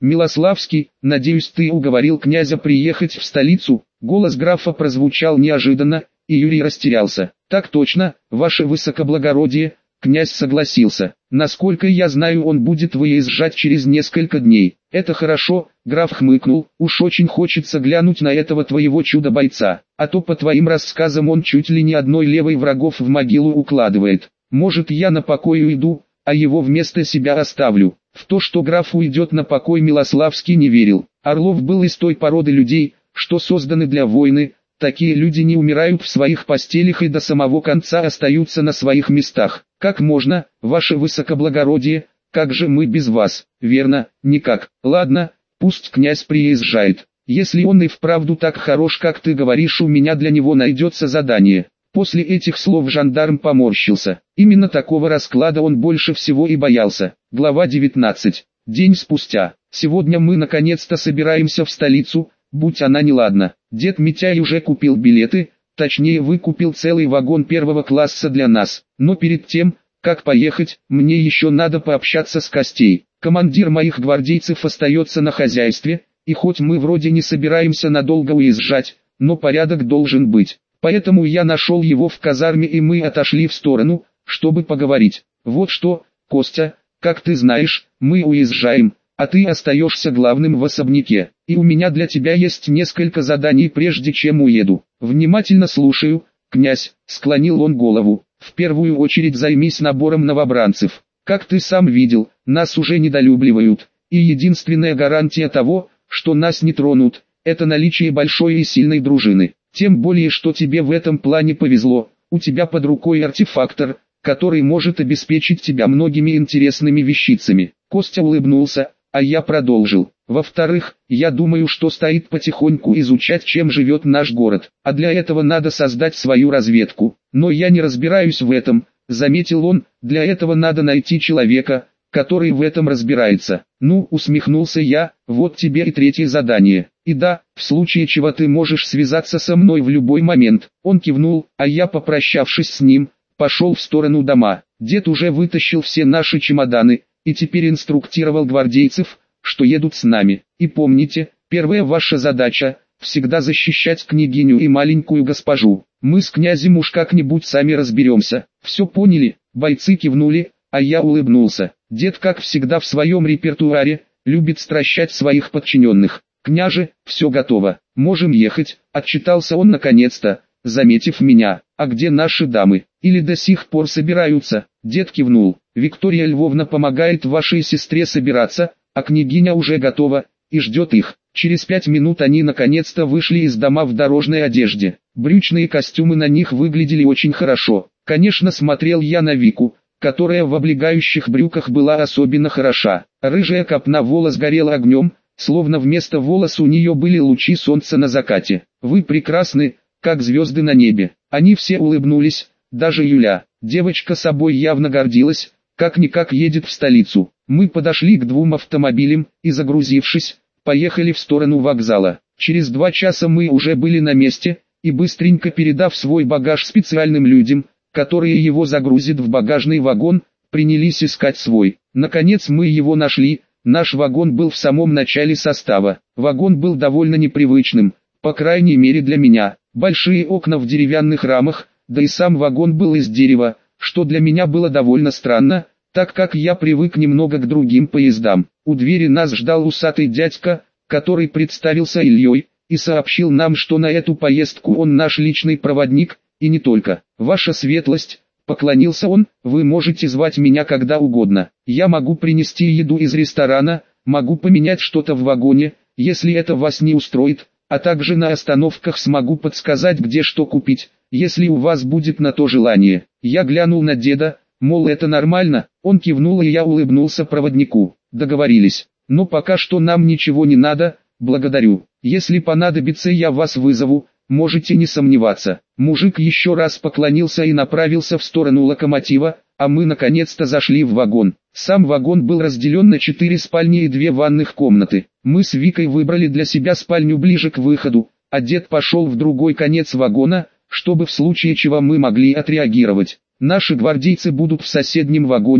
Милославский, надеюсь, ты уговорил князя приехать в столицу?» Голос графа прозвучал неожиданно, и Юрий растерялся. «Так точно, ваше высокоблагородие», князь согласился. «Насколько я знаю, он будет выезжать через несколько дней». «Это хорошо», граф хмыкнул, «уж очень хочется глянуть на этого твоего чудо-бойца, а то по твоим рассказам он чуть ли не одной левой врагов в могилу укладывает. Может, я на покой уйду, а его вместо себя оставлю». В то, что граф уйдет на покой, Милославский не верил. Орлов был из той породы людей, что созданы для войны. Такие люди не умирают в своих постелях и до самого конца остаются на своих местах. «Как можно, ваше высокоблагородие, как же мы без вас?» «Верно, никак. Ладно, пусть князь приезжает. Если он и вправду так хорош, как ты говоришь, у меня для него найдется задание». После этих слов жандарм поморщился. Именно такого расклада он больше всего и боялся. Глава 19. День спустя. Сегодня мы наконец-то собираемся в столицу, будь она неладна. Дед Митяй уже купил билеты, точнее выкупил целый вагон первого класса для нас. Но перед тем, как поехать, мне еще надо пообщаться с Костей. Командир моих гвардейцев остается на хозяйстве, и хоть мы вроде не собираемся надолго уезжать, но порядок должен быть. Поэтому я нашел его в казарме, и мы отошли в сторону, чтобы поговорить. «Вот что, Костя, как ты знаешь, мы уезжаем, а ты остаешься главным в особняке, и у меня для тебя есть несколько заданий, прежде чем уеду». «Внимательно слушаю, князь», — склонил он голову. «В первую очередь займись набором новобранцев. Как ты сам видел, нас уже недолюбливают, и единственная гарантия того, что нас не тронут, это наличие большой и сильной дружины. Тем более, что тебе в этом плане повезло, у тебя под рукой артефактор, который может обеспечить тебя многими интересными вещицами». Костя улыбнулся, а я продолжил. «Во-вторых, я думаю, что стоит потихоньку изучать, чем живет наш город, а для этого надо создать свою разведку. Но я не разбираюсь в этом», — заметил он, «для этого надо найти человека, который в этом разбирается». «Ну», — усмехнулся я, — «вот тебе и третье задание. И да, в случае чего ты можешь связаться со мной в любой момент». Он кивнул, а я, попрощавшись с ним, пошел в сторону дома. Дед уже вытащил все наши чемоданы, и теперь инструктировал гвардейцев, что едут с нами. «И помните, первая ваша задача — всегда защищать княгиню и маленькую госпожу. Мы с князем уж как-нибудь сами разберемся». «Все поняли?» Бойцы кивнули, а я улыбнулся. Дед, как всегда в своем репертуаре, любит стращать своих подчиненных. «Княже, все готово, можем ехать», — отчитался он наконец-то, заметив меня. «А где наши дамы? Или до сих пор собираются?» Дед кивнул. «Виктория Львовна помогает вашей сестре собираться, а княгиня уже готова и ждет их». Через 5 минут они наконец-то вышли из дома в дорожной одежде. Брючные костюмы на них выглядели очень хорошо. Конечно, смотрел я на Вику, которая в облегающих брюках была особенно хороша. Рыжая копна волос горела огнем, словно вместо волос у нее были лучи солнца на закате. «Вы прекрасны, как звезды на небе». Они все улыбнулись, даже Юля. Девочка собой явно гордилась, как-никак едет в столицу. Мы подошли к 2 автомобилям, и загрузившись, поехали в сторону вокзала. Через 2 часа мы уже были на месте, и быстренько передав свой багаж специальным людям, которые его загрузят в багажный вагон, принялись искать свой. Наконец мы его нашли. Наш вагон был в самом начале состава. Вагон был довольно непривычным, по крайней мере для меня. Большие окна в деревянных рамах, да и сам вагон был из дерева, что для меня было довольно странно, так как я привык немного к другим поездам. У двери нас ждал усатый дядька, который представился Ильей, и сообщил нам, что на эту поездку он наш личный проводник, и не только. «Ваша светлость», — поклонился он, — «вы можете звать меня когда угодно. Я могу принести еду из ресторана, могу поменять что-то в вагоне, если это вас не устроит, а также на остановках смогу подсказать, где что купить, если у вас будет на то желание». Я глянул на деда, мол, это нормально. Он кивнул, и я улыбнулся проводнику. «Договорились. Но пока что нам ничего не надо, благодарю. Если понадобится, я вас вызову, можете не сомневаться». Мужик еще раз поклонился и направился в сторону локомотива, а мы наконец-то зашли в вагон. Сам вагон был разделен на 4 спальни и 2 ванных комнаты. Мы с Викой выбрали для себя спальню ближе к выходу, а дед пошел в другой конец вагона, чтобы в случае чего мы могли отреагировать. Наши гвардейцы будут в соседнем вагоне,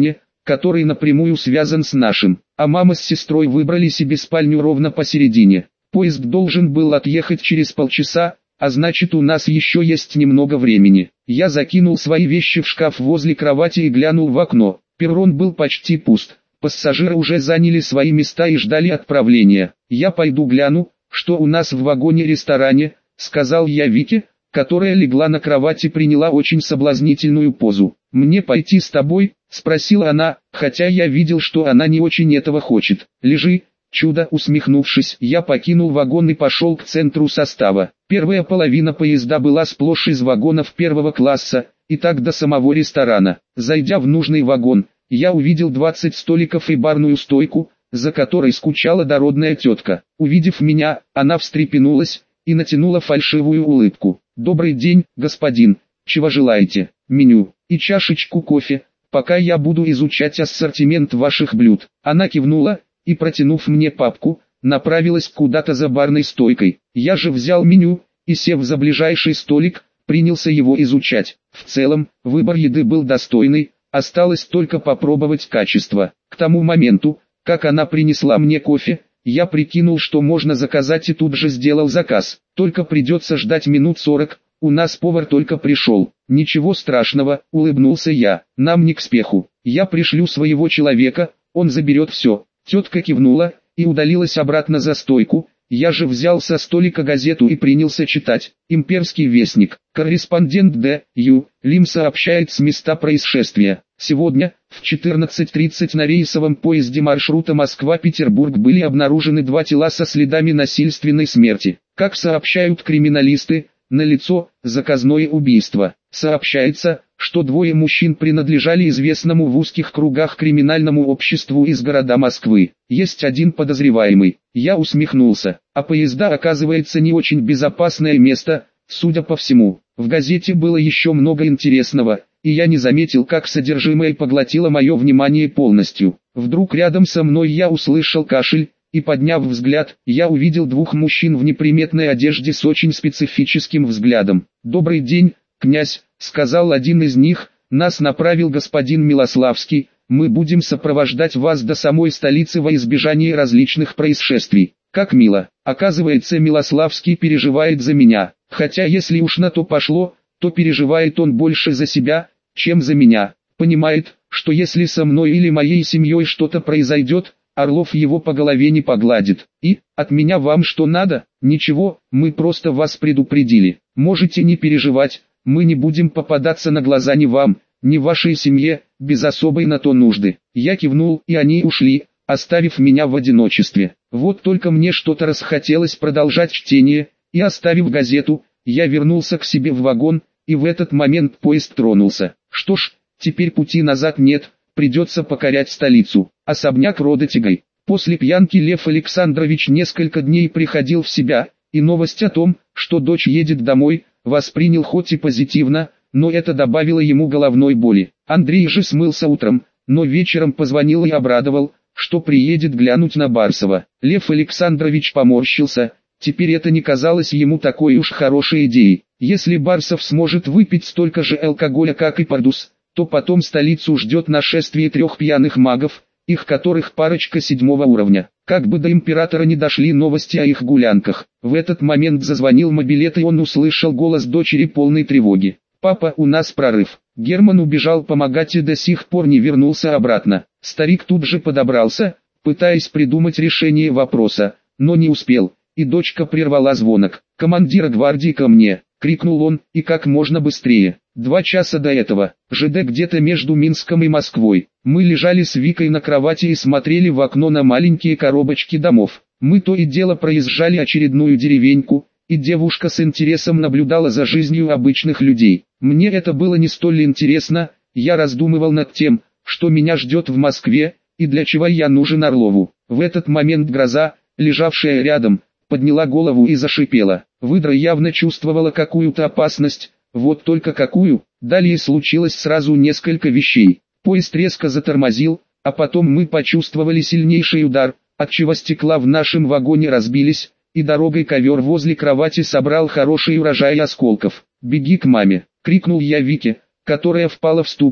который напрямую связан с нашим. А мама с сестрой выбрали себе спальню ровно посередине. Поезд должен был отъехать через полчаса, а значит у нас еще есть немного времени. Я закинул свои вещи в шкаф возле кровати и глянул в окно. Перрон был почти пуст. Пассажиры уже заняли свои места и ждали отправления. «Я пойду гляну, что у нас в вагоне-ресторане», — сказал я Вике, которая легла на кровать и приняла очень соблазнительную позу. «Мне пойти с тобой?» — спросила она, хотя я видел, что она не очень этого хочет. «Лежи, чудо», — усмехнувшись, я покинул вагон и пошел к центру состава. Первая половина поезда была сплошь из вагонов первого класса, и так до самого ресторана. Зайдя в нужный вагон, я увидел 20 столиков и барную стойку, за которой скучала дородная тетка. Увидев меня, она встрепенулась и натянула фальшивую улыбку. «Добрый день, господин, чего желаете? Меню и чашечку кофе, пока я буду изучать ассортимент ваших блюд». Она кивнула и, протянув мне папку, направилась куда-то за барной стойкой. Я же взял меню и, сев за ближайший столик, принялся его изучать. В целом, выбор еды был достойный, осталось только попробовать качество. К тому моменту, как она принесла мне кофе, я прикинул, что можно заказать, и тут же сделал заказ. Только придется ждать минут 40, у нас повар только пришел. «Ничего страшного», — улыбнулся я, — «нам не к спеху. Я пришлю своего человека, он заберет все». Тетка кивнула и удалилась обратно за стойку. Я же взял со столика газету и принялся читать. «Имперский вестник». Корреспондент Д.Ю. Лим сообщает с места происшествия. Сегодня, в 14:30 на рейсовом поезде маршрута Москва-Петербург были обнаружены 2 тела со следами насильственной смерти. Как сообщают криминалисты, налицо заказное убийство. Сообщается, что 2 мужчин принадлежали известному в узких кругах криминальному обществу из города Москвы. Есть один подозреваемый. Я усмехнулся. А поезда, оказывается, не очень безопасное место, судя по всему. В газете было еще много интересного, и я не заметил, как содержимое поглотило мое внимание полностью. Вдруг рядом со мной я услышал кашель, и, подняв взгляд, я увидел 2 мужчин в неприметной одежде с очень специфическим взглядом. «Добрый день, князь», — сказал один из них, — «нас направил господин Милославский, мы будем сопровождать вас до самой столицы во избежание различных происшествий». Как мило. Оказывается, Милославский переживает за меня, хотя если уж на то пошло, то переживает он больше за себя, чем за меня. Понимает, что если со мной или моей семьей что-то произойдет, Орлов его по голове не погладит. «И, от меня вам что надо?» «Ничего, мы просто вас предупредили. Можете не переживать, мы не будем попадаться на глаза ни вам, ни вашей семье, без особой на то нужды». Я кивнул, и они ушли, оставив меня в одиночестве. Вот только мне что-то расхотелось продолжать чтение, и, оставив газету, я вернулся к себе в вагон, и в этот момент поезд тронулся. Что ж, теперь пути назад нет, придется покорять столицу. Особняк рода Тигай. После пьянки Лев Александрович несколько дней приходил в себя, и новость о том, что дочь едет домой, воспринял хоть и позитивно, но это добавило ему головной боли. Андрей же смылся утром, но вечером позвонил и обрадовал, что приедет глянуть на Барсова. Лев Александрович поморщился, теперь это не казалось ему такой уж хорошей идеей. Если Барсов сможет выпить столько же алкоголя, как и Пардус, то потом столицу ждет нашествие 3 пьяных магов, их которых парочка 7-го уровня. Как бы до императора не дошли новости о их гулянках. В этот момент зазвонил мобилет, и он услышал голос дочери, полной тревоги. «Папа, у нас прорыв». Герман убежал помогать и до сих пор не вернулся обратно. Старик тут же подобрался, пытаясь придумать решение вопроса, но не успел, и дочка прервала звонок. «Командира гвардии ко мне!» — крикнул он, и как можно быстрее. 2 часа до этого, ЖД где-то между Минском и Москвой. Мы лежали с Викой на кровати и смотрели в окно на маленькие коробочки домов. Мы то и дело проезжали очередную деревеньку, и девушка с интересом наблюдала за жизнью обычных людей. Мне это было не столь интересно, я раздумывал над тем, что меня ждет в Москве, и для чего я нужен Орлову. В этот момент гроза, лежавшая рядом, подняла голову и зашипела. Выдра явно чувствовала какую-то опасность, вот только какую. Далее случилось сразу несколько вещей. Поезд резко затормозил, а потом мы почувствовали сильнейший удар, отчего стекла в нашем вагоне разбились, и дорогой ковер возле кровати собрал хороший урожай осколков. «Беги к маме!» — крикнул я Вике, которая впала в ступор,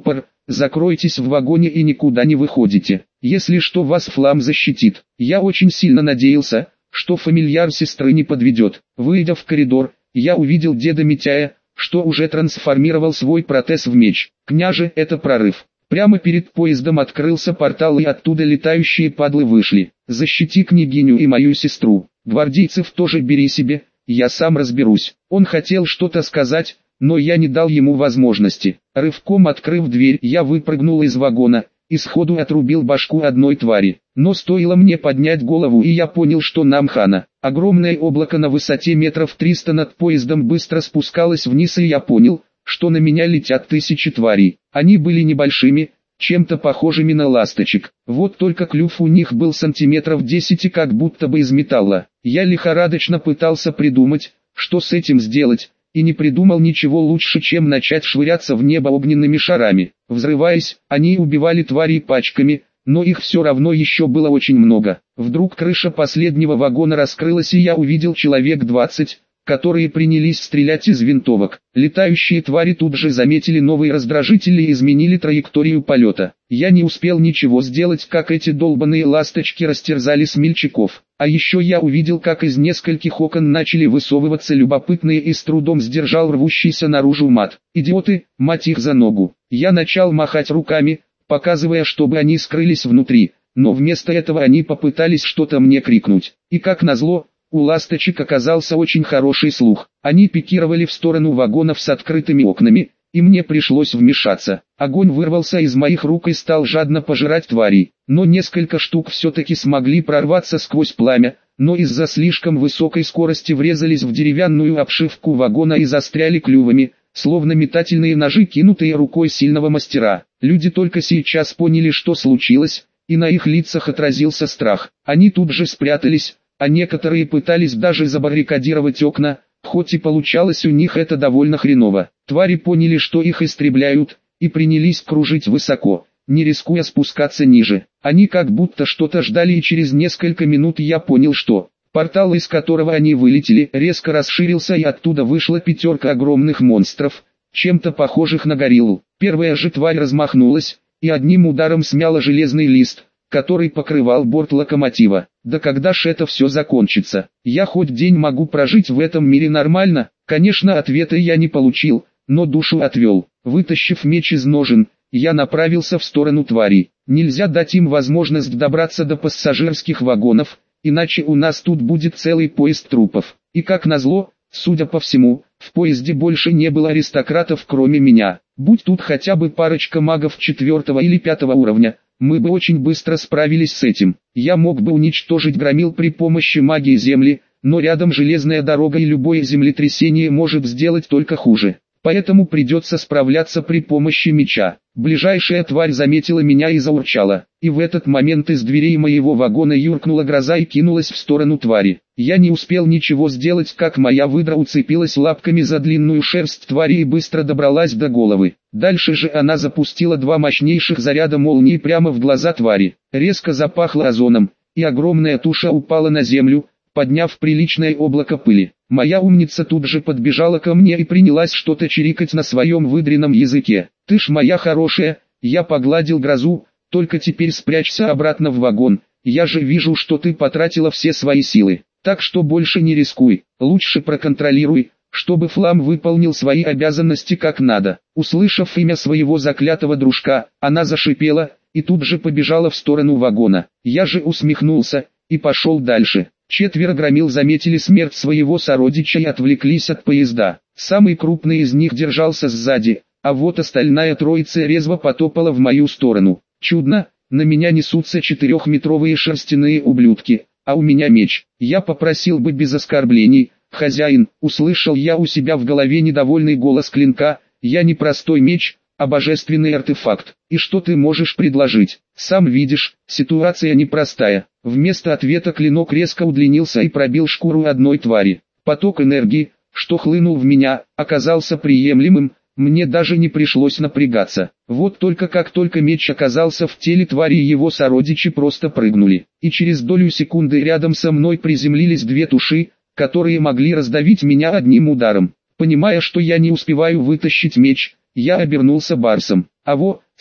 закройтесь в вагоне и никуда не выходите. Если что, вас Флам защитит. Я очень сильно надеялся, что фамильяр сестры не подведет. Выйдя в коридор, я увидел деда Митяя, что уже трансформировал свой протез в меч. Княже, это прорыв. Прямо перед поездом открылся портал, и оттуда летающие падлы вышли. Защити княгиню и мою сестру. Гвардейцев тоже бери себе, я сам разберусь. Он хотел что-то сказать, но я не дал ему возможности. Рывком открыв дверь, я выпрыгнул из вагона и сходу отрубил башку одной твари. Но стоило мне поднять голову, и я понял, что нам хана. Огромное облако на высоте метров 300 над поездом быстро спускалось вниз, и я понял, что на меня летят тысячи тварей. Они были небольшими, чем-то похожими на ласточек. Вот только клюв у них был сантиметров 10 и как будто бы из металла. Я лихорадочно пытался придумать, что с этим сделать, и не придумал ничего лучше, чем начать швыряться в небо огненными шарами. Взрываясь, они убивали тварей пачками, но их все равно еще было очень много. Вдруг крыша последнего вагона раскрылась, и я увидел человек 20, которые принялись стрелять из винтовок. Летающие твари тут же заметили новые раздражители и изменили траекторию полета. Я не успел ничего сделать, как эти долбаные ласточки растерзали смельчаков. А еще я увидел, как из нескольких окон начали высовываться любопытные, и с трудом сдержал рвущийся наружу мат. «Идиоты, мать их за ногу!» Я начал махать руками, показывая, чтобы они скрылись внутри, но вместо этого они попытались что-то мне крикнуть. И как назло, у ласточек оказался очень хороший слух. Они пикировали в сторону вагонов с открытыми окнами, и мне пришлось вмешаться. Огонь вырвался из моих рук и стал жадно пожирать тварей. Но несколько штук все-таки смогли прорваться сквозь пламя, но из-за слишком высокой скорости врезались в деревянную обшивку вагона и застряли клювами, словно метательные ножи, кинутые рукой сильного мастера. Люди только сейчас поняли, что случилось, и на их лицах отразился страх. Они тут же спрятались, а некоторые пытались даже забаррикадировать окна, хоть и получалось у них это довольно хреново. Твари поняли, что их истребляют, и принялись кружить высоко, не рискуя спускаться ниже. Они как будто что-то ждали, и через несколько минут я понял, что портал, из которого они вылетели, резко расширился, и оттуда вышла пятерка огромных монстров, чем-то похожих на гориллу. Первая же тварь размахнулась и одним ударом смяла железный лист, который покрывал борт локомотива. Да когда ж это все закончится? Я хоть день могу прожить в этом мире нормально? Конечно, ответа я не получил, но душу отвел. Вытащив меч из ножен, я направился в сторону тварей. Нельзя дать им возможность добраться до пассажирских вагонов, иначе у нас тут будет целый поезд трупов. И как назло, судя по всему, в поезде больше не было аристократов, кроме меня. Будь тут хотя бы парочка магов 4 или 5 уровня, мы бы очень быстро справились с этим. Я мог бы уничтожить громил при помощи магии земли, но рядом железная дорога, и любое землетрясение может сделать только хуже. Поэтому придется справляться при помощи меча. Ближайшая тварь заметила меня и заурчала. И в этот момент из дверей моего вагона юркнула гроза и кинулась в сторону твари. Я не успел ничего сделать, как моя выдра уцепилась лапками за длинную шерсть твари и быстро добралась до головы. Дальше же она запустила 2 мощнейших заряда молнии прямо в глаза твари. Резко запахло озоном, и огромная туша упала на землю, подняв приличное облако пыли. Моя умница тут же подбежала ко мне и принялась что-то чирикать на своем выдренном языке. «Ты ж моя хорошая», я погладил грозу, «только теперь спрячься обратно в вагон, я же вижу, что ты потратила все свои силы, так что больше не рискуй, лучше проконтролируй, чтобы Флам выполнил свои обязанности как надо». Услышав имя своего заклятого дружка, она зашипела и тут же побежала в сторону вагона. Я же усмехнулся и пошел дальше. 4 громил заметили смерть своего сородича и отвлеклись от поезда. Самый крупный из них держался сзади, а вот остальная троица резво потопала в мою сторону. Чудно, на меня несутся 4-метровые шерстяные ублюдки, а у меня меч. Я попросил бы без оскорблений, хозяин, услышал я у себя в голове недовольный голос клинка, я не простой меч, а божественный артефакт. И что ты можешь предложить? Сам видишь, ситуация непростая. Вместо ответа клинок резко удлинился и пробил шкуру одной твари. Поток энергии, что хлынул в меня, оказался приемлемым, мне даже не пришлось напрягаться. Вот только как только меч оказался в теле твари, его сородичи просто прыгнули. И через долю секунды рядом со мной приземлились 2 туши, которые могли раздавить меня одним ударом. Понимая, что я не успеваю вытащить меч, я обернулся барсом. А во,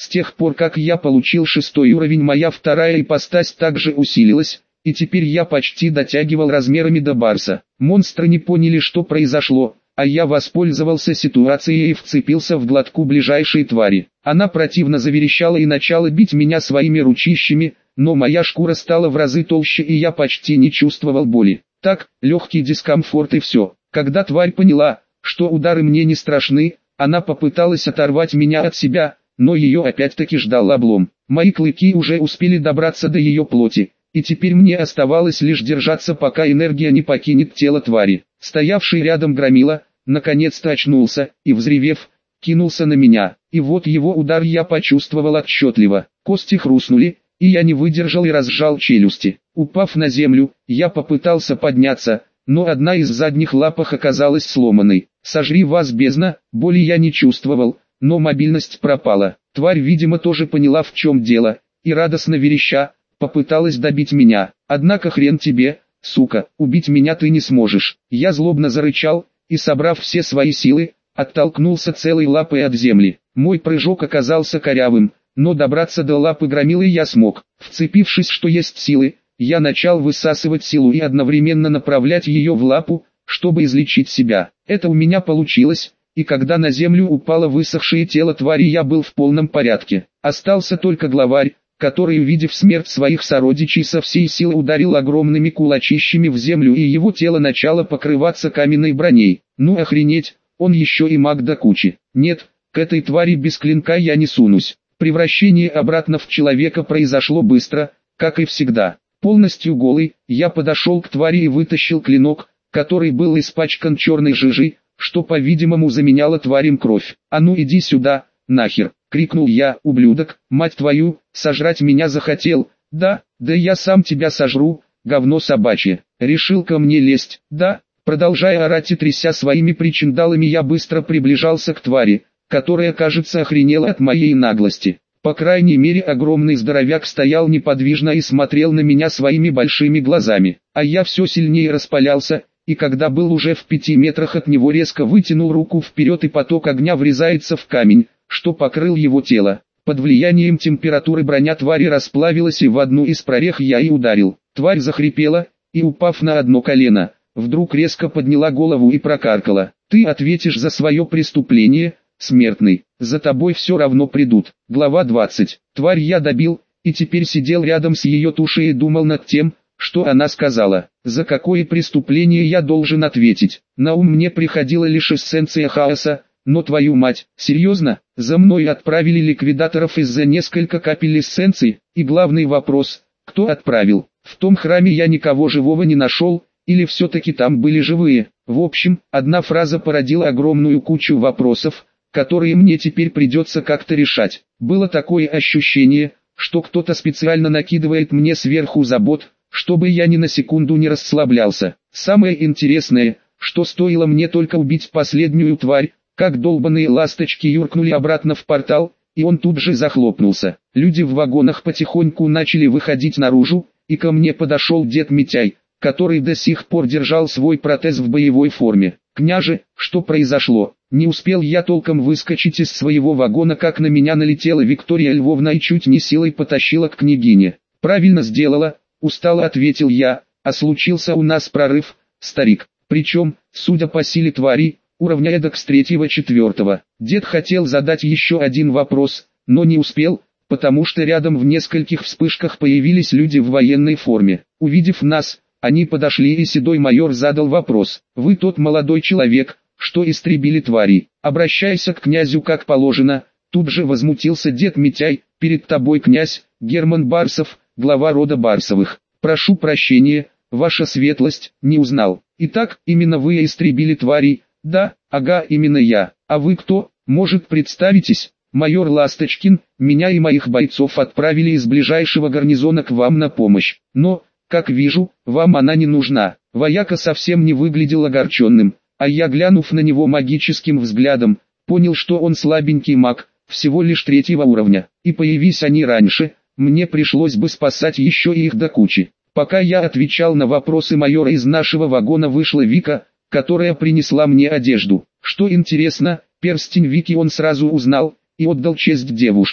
С тех пор как я получил 6-й уровень, моя вторая ипостась также усилилась, и теперь я почти дотягивал размерами до барса. Монстры не поняли, что произошло, а я воспользовался ситуацией и вцепился в глотку ближайшей твари. Она противно заверещала и начала бить меня своими ручищами, но моя шкура стала в разы толще и я почти не чувствовал боли. Так, легкий дискомфорт и все. Когда тварь поняла, что удары мне не страшны, она попыталась оторвать меня от себя, но ее опять-таки ждал облом. Мои клыки уже успели добраться до ее плоти, и теперь мне оставалось лишь держаться, пока энергия не покинет тело твари. Стоявший рядом громила, наконец-то очнулся, и взревев, кинулся на меня. И вот его удар я почувствовал отчетливо. Кости хрустнули, и я не выдержал и разжал челюсти. Упав на землю, я попытался подняться, но одна из задних лапах оказалась сломанной. «Сожри вас, бездна!» Боли я не чувствовал, но мобильность пропала. Тварь, видимо, тоже поняла, в чем дело, и радостно вереща, попыталась добить меня. Однако хрен тебе, сука, убить меня ты не сможешь. Я злобно зарычал, и, собрав все свои силы, оттолкнулся целой лапой от земли. Мой прыжок оказался корявым, но добраться до лапы громилы я смог. Вцепившись, что есть силы, я начал высасывать силу и одновременно направлять ее в лапу, чтобы излечить себя. Это у меня получилось, и когда на землю упало высохшее тело твари, я был в полном порядке. Остался только главарь, который, увидев смерть своих сородичей, со всей силы ударил огромными кулачищами в землю, и его тело начало покрываться каменной броней. Ну охренеть, он еще и маг до кучи. Нет, к этой твари без клинка я не сунусь. Превращение обратно в человека произошло быстро, как и всегда. Полностью голый, я подошел к твари и вытащил клинок, который был испачкан черной жижей, что, по-видимому, заменяло тварям кровь. «А ну иди сюда, нахер!» — крикнул я. «Ублюдок, мать твою, сожрать меня захотел? Да я сам тебя сожру, говно собачье. Решил ко мне лезть, да?» Продолжая орать и тряся своими причиндалами, я быстро приближался к твари, которая, кажется, охренела от моей наглости. По крайней мере, огромный здоровяк стоял неподвижно и смотрел на меня своими большими глазами, а я все сильнее распалялся, и когда был уже в 5 метрах от него, резко вытянул руку вперед, и поток огня врезается в камень, что покрыл его тело. Под влиянием температуры броня твари расплавилась, и в одну из прорех я и ударил. Тварь захрипела, и, упав на одно колено, вдруг резко подняла голову и прокаркала: «Ты ответишь за свое преступление, смертный, за тобой все равно придут». Глава 20. Тварь я добил, и теперь сидел рядом с ее тушей и думал над тем, что она сказала. За какое преступление я должен ответить? На ум мне приходила лишь эссенция хаоса, но твою мать, серьезно? За мной отправили ликвидаторов из-за несколько капель эссенции, и главный вопрос, кто отправил? В том храме я никого живого не нашел, или все-таки там были живые? В общем, одна фраза породила огромную кучу вопросов, которые мне теперь придется как-то решать. Было такое ощущение, что кто-то специально накидывает мне сверху забот, чтобы я ни на секунду не расслаблялся. Самое интересное, что стоило мне только убить последнюю тварь, как долбаные ласточки юркнули обратно в портал, и он тут же захлопнулся. Люди в вагонах потихоньку начали выходить наружу, и ко мне подошел дед Митяй, который до сих пор держал свой протез в боевой форме. «Княже, что произошло?» Не успел я толком выскочить из своего вагона, как на меня налетела Виктория Львовна и чуть не силой потащила к княгине. «Правильно сделала», — устало ответил я, — «а случился у нас прорыв, старик. Причем, судя по силе твари, уровня эдак с 3-4. Дед хотел задать еще один вопрос, но не успел, потому что рядом в нескольких вспышках появились люди в военной форме. Увидев нас, они подошли, и седой майор задал вопрос: «Вы тот молодой человек, что истребили твари? Обращайся к князю как положено». Тут же возмутился дед Митяй: «Перед тобой князь Герман Барсов, глава рода Барсовых. Прошу прощения, ваша светлость, не узнал. Итак, именно вы истребили твари?» «Да, ага, именно я. А вы кто, может, представитесь?» «Майор Ласточкин, меня и моих бойцов отправили из ближайшего гарнизона к вам на помощь. Но, как вижу, вам она не нужна». Вояка совсем не выглядел огорченным, а я, глянув на него магическим взглядом, понял, что он слабенький маг, всего лишь 3-го уровня. И появись они раньше, мне пришлось бы спасать еще и их до кучи. Пока я отвечал на вопросы майора, из нашего вагона вышла Вика, которая принесла мне одежду. Что интересно, перстень Вики он сразу узнал и отдал честь девушке.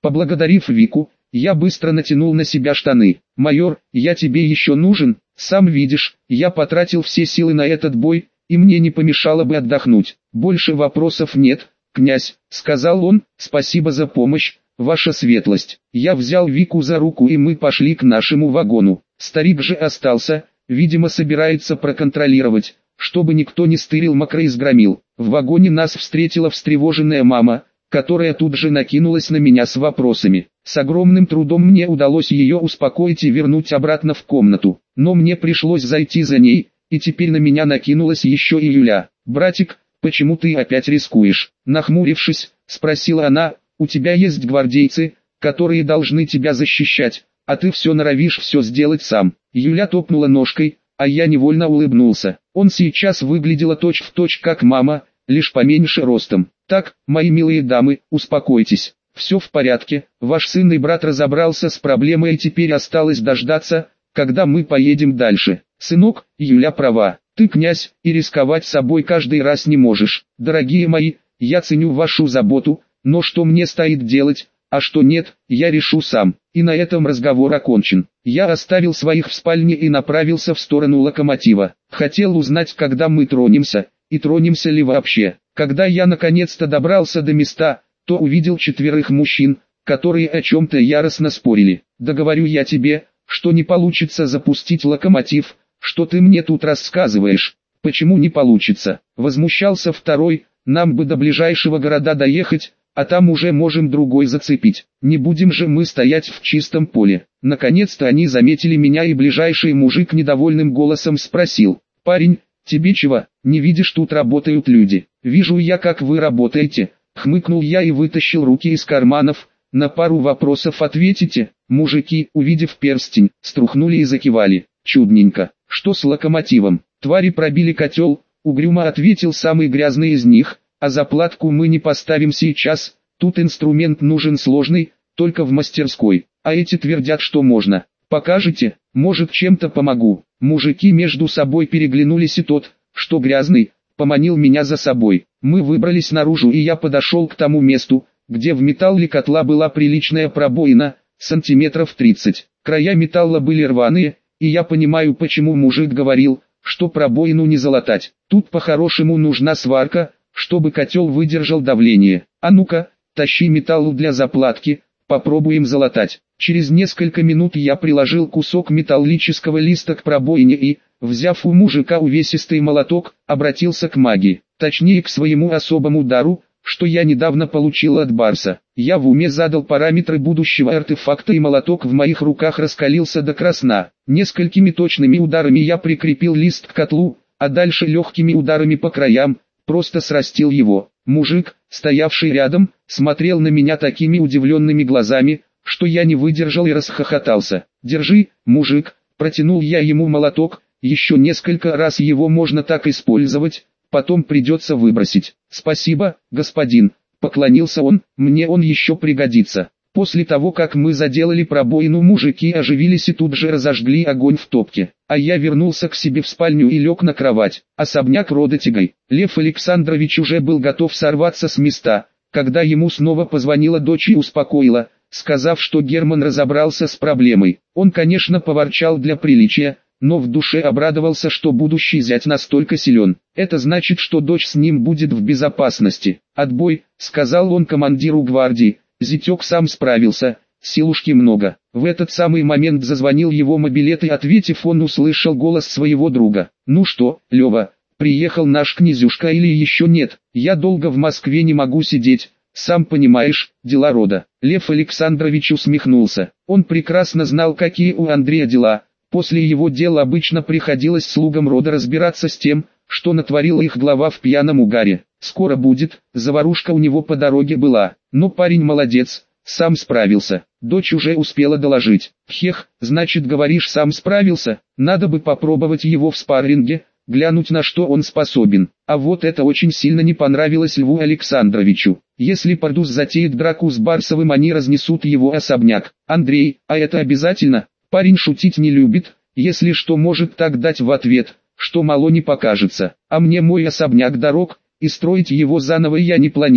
Поблагодарив Вику, я быстро натянул на себя штаны. «Майор, я тебе еще нужен? Сам видишь, я потратил все силы на этот бой, и мне не помешало бы отдохнуть». «Больше вопросов нет, князь», — сказал он, — «спасибо за помощь, ваша светлость». Я взял Вику за руку, и мы пошли к нашему вагону. Старик же остался, видимо, собирается проконтролировать, чтобы никто не стырил мокро и сгромил. В вагоне нас встретила встревоженная мама, которая тут же накинулась на меня с вопросами. С огромным трудом мне удалось ее успокоить и вернуть обратно в комнату, но мне пришлось зайти за ней, и теперь на меня накинулась еще и Юля. «Братик, почему ты опять рискуешь?» Нахмурившись, спросила она. «У тебя есть гвардейцы, которые должны тебя защищать, а ты все норовишь все сделать сам». Юля топнула ножкой, а я невольно улыбнулся. Он сейчас выглядела точь-в-точь как мама, лишь поменьше ростом. «Так, мои милые дамы, успокойтесь. Все в порядке, ваш сын и брат разобрался с проблемой, и теперь осталось дождаться, когда мы поедем дальше. Сынок, Юля права, ты князь, и рисковать собой каждый раз не можешь. Дорогие мои, я ценю вашу заботу, но что мне стоит делать, а что нет, я решу сам». И на этом разговор окончен. Я оставил своих в спальне и направился в сторону локомотива. Хотел узнать, когда мы тронемся, и тронемся ли вообще. Когда я наконец-то добрался до места, то увидел 4 мужчин, которые о чем-то яростно спорили. «Да говорю я тебе, что не получится запустить локомотив, что ты мне тут рассказываешь?» «Почему не получится?» Возмущался второй. «Нам бы до ближайшего города доехать, а там уже можем другой зацепить. Не будем же мы стоять в чистом поле». Наконец-то они заметили меня, и ближайший мужик недовольным голосом спросил: «Парень, тебе чего? Не видишь, тут работают люди?» «Вижу я, как вы работаете», — хмыкнул я и вытащил руки из карманов. «На пару вопросов ответите?» Мужики, увидев перстень, струхнули и закивали. «Чудненько. Что с локомотивом?» «Твари пробили котел», — угрюмо ответил самый грязный из них. «А заплатку мы не поставим сейчас, тут инструмент нужен сложный, только в мастерской, а эти твердят, что можно. Покажете? Может, чем-то помогу». Мужики между собой переглянулись, и тот, что грязный, поманил меня за собой. Мы выбрались наружу, и я подошел к тому месту, где в металле котла была приличная пробоина, сантиметров 30. Края металла были рваные, и я понимаю, почему мужик говорил, что пробоину не залатать. Тут по-хорошему нужна сварка, чтобы котел выдержал давление. «А ну-ка, тащи металлу для заплатки, попробуем залатать». Через несколько минут я приложил кусок металлического листа к пробоине и, взяв у мужика увесистый молоток, обратился к магии, точнее к своему особому дару, что я недавно получил от Барса. Я в уме задал параметры будущего артефакта, и молоток в моих руках раскалился до красна. Несколькими точными ударами я прикрепил лист к котлу, а дальше легкими ударами по краям просто срастил его. Мужик, стоявший рядом, смотрел на меня такими удивленными глазами, что я не выдержал и расхохотался. «Держи, мужик», — протянул я ему молоток, «еще несколько раз его можно так использовать, потом придется выбросить». «Спасибо, господин», — поклонился он, «мне он еще пригодится». После того, как мы заделали пробоину, мужики оживились и тут же разожгли огонь в топке. А я вернулся к себе в спальню и лег на кровать. Особняк рода Тигай. Лев Александрович уже был готов сорваться с места, когда ему снова позвонила дочь и успокоила, сказав, что Герман разобрался с проблемой. Он, конечно, поворчал для приличия, но в душе обрадовался, что будущий зять настолько силен. Это значит, что дочь с ним будет в безопасности. «Отбой», — сказал он командиру гвардии. Зятек сам справился, силушки много. В этот самый момент зазвонил его мобилет, и, ответив, он услышал голос своего друга. «Ну что, Лева, приехал наш князюшка или еще нет? Я долго в Москве не могу сидеть, сам понимаешь, дела рода». Лев Александрович усмехнулся. Он прекрасно знал, какие у Андрея дела. После его дел обычно приходилось слугам рода разбираться с тем, что натворила их глава в пьяном угаре. «Скоро будет», заварушка у него по дороге была, но парень молодец, сам справился. Дочь уже успела доложить. «Хех, значит, говоришь, сам справился? Надо бы попробовать его в спарринге, глянуть, на что он способен». А вот это очень сильно не понравилось Льву Александровичу. Если Пардус затеет драку с Барсовым, они разнесут его особняк. «Андрей, а это обязательно?» Парень шутить не любит, если что, может так дать в ответ, что мало не покажется. «А мне мой особняк дорог, и строить его заново я не планирую.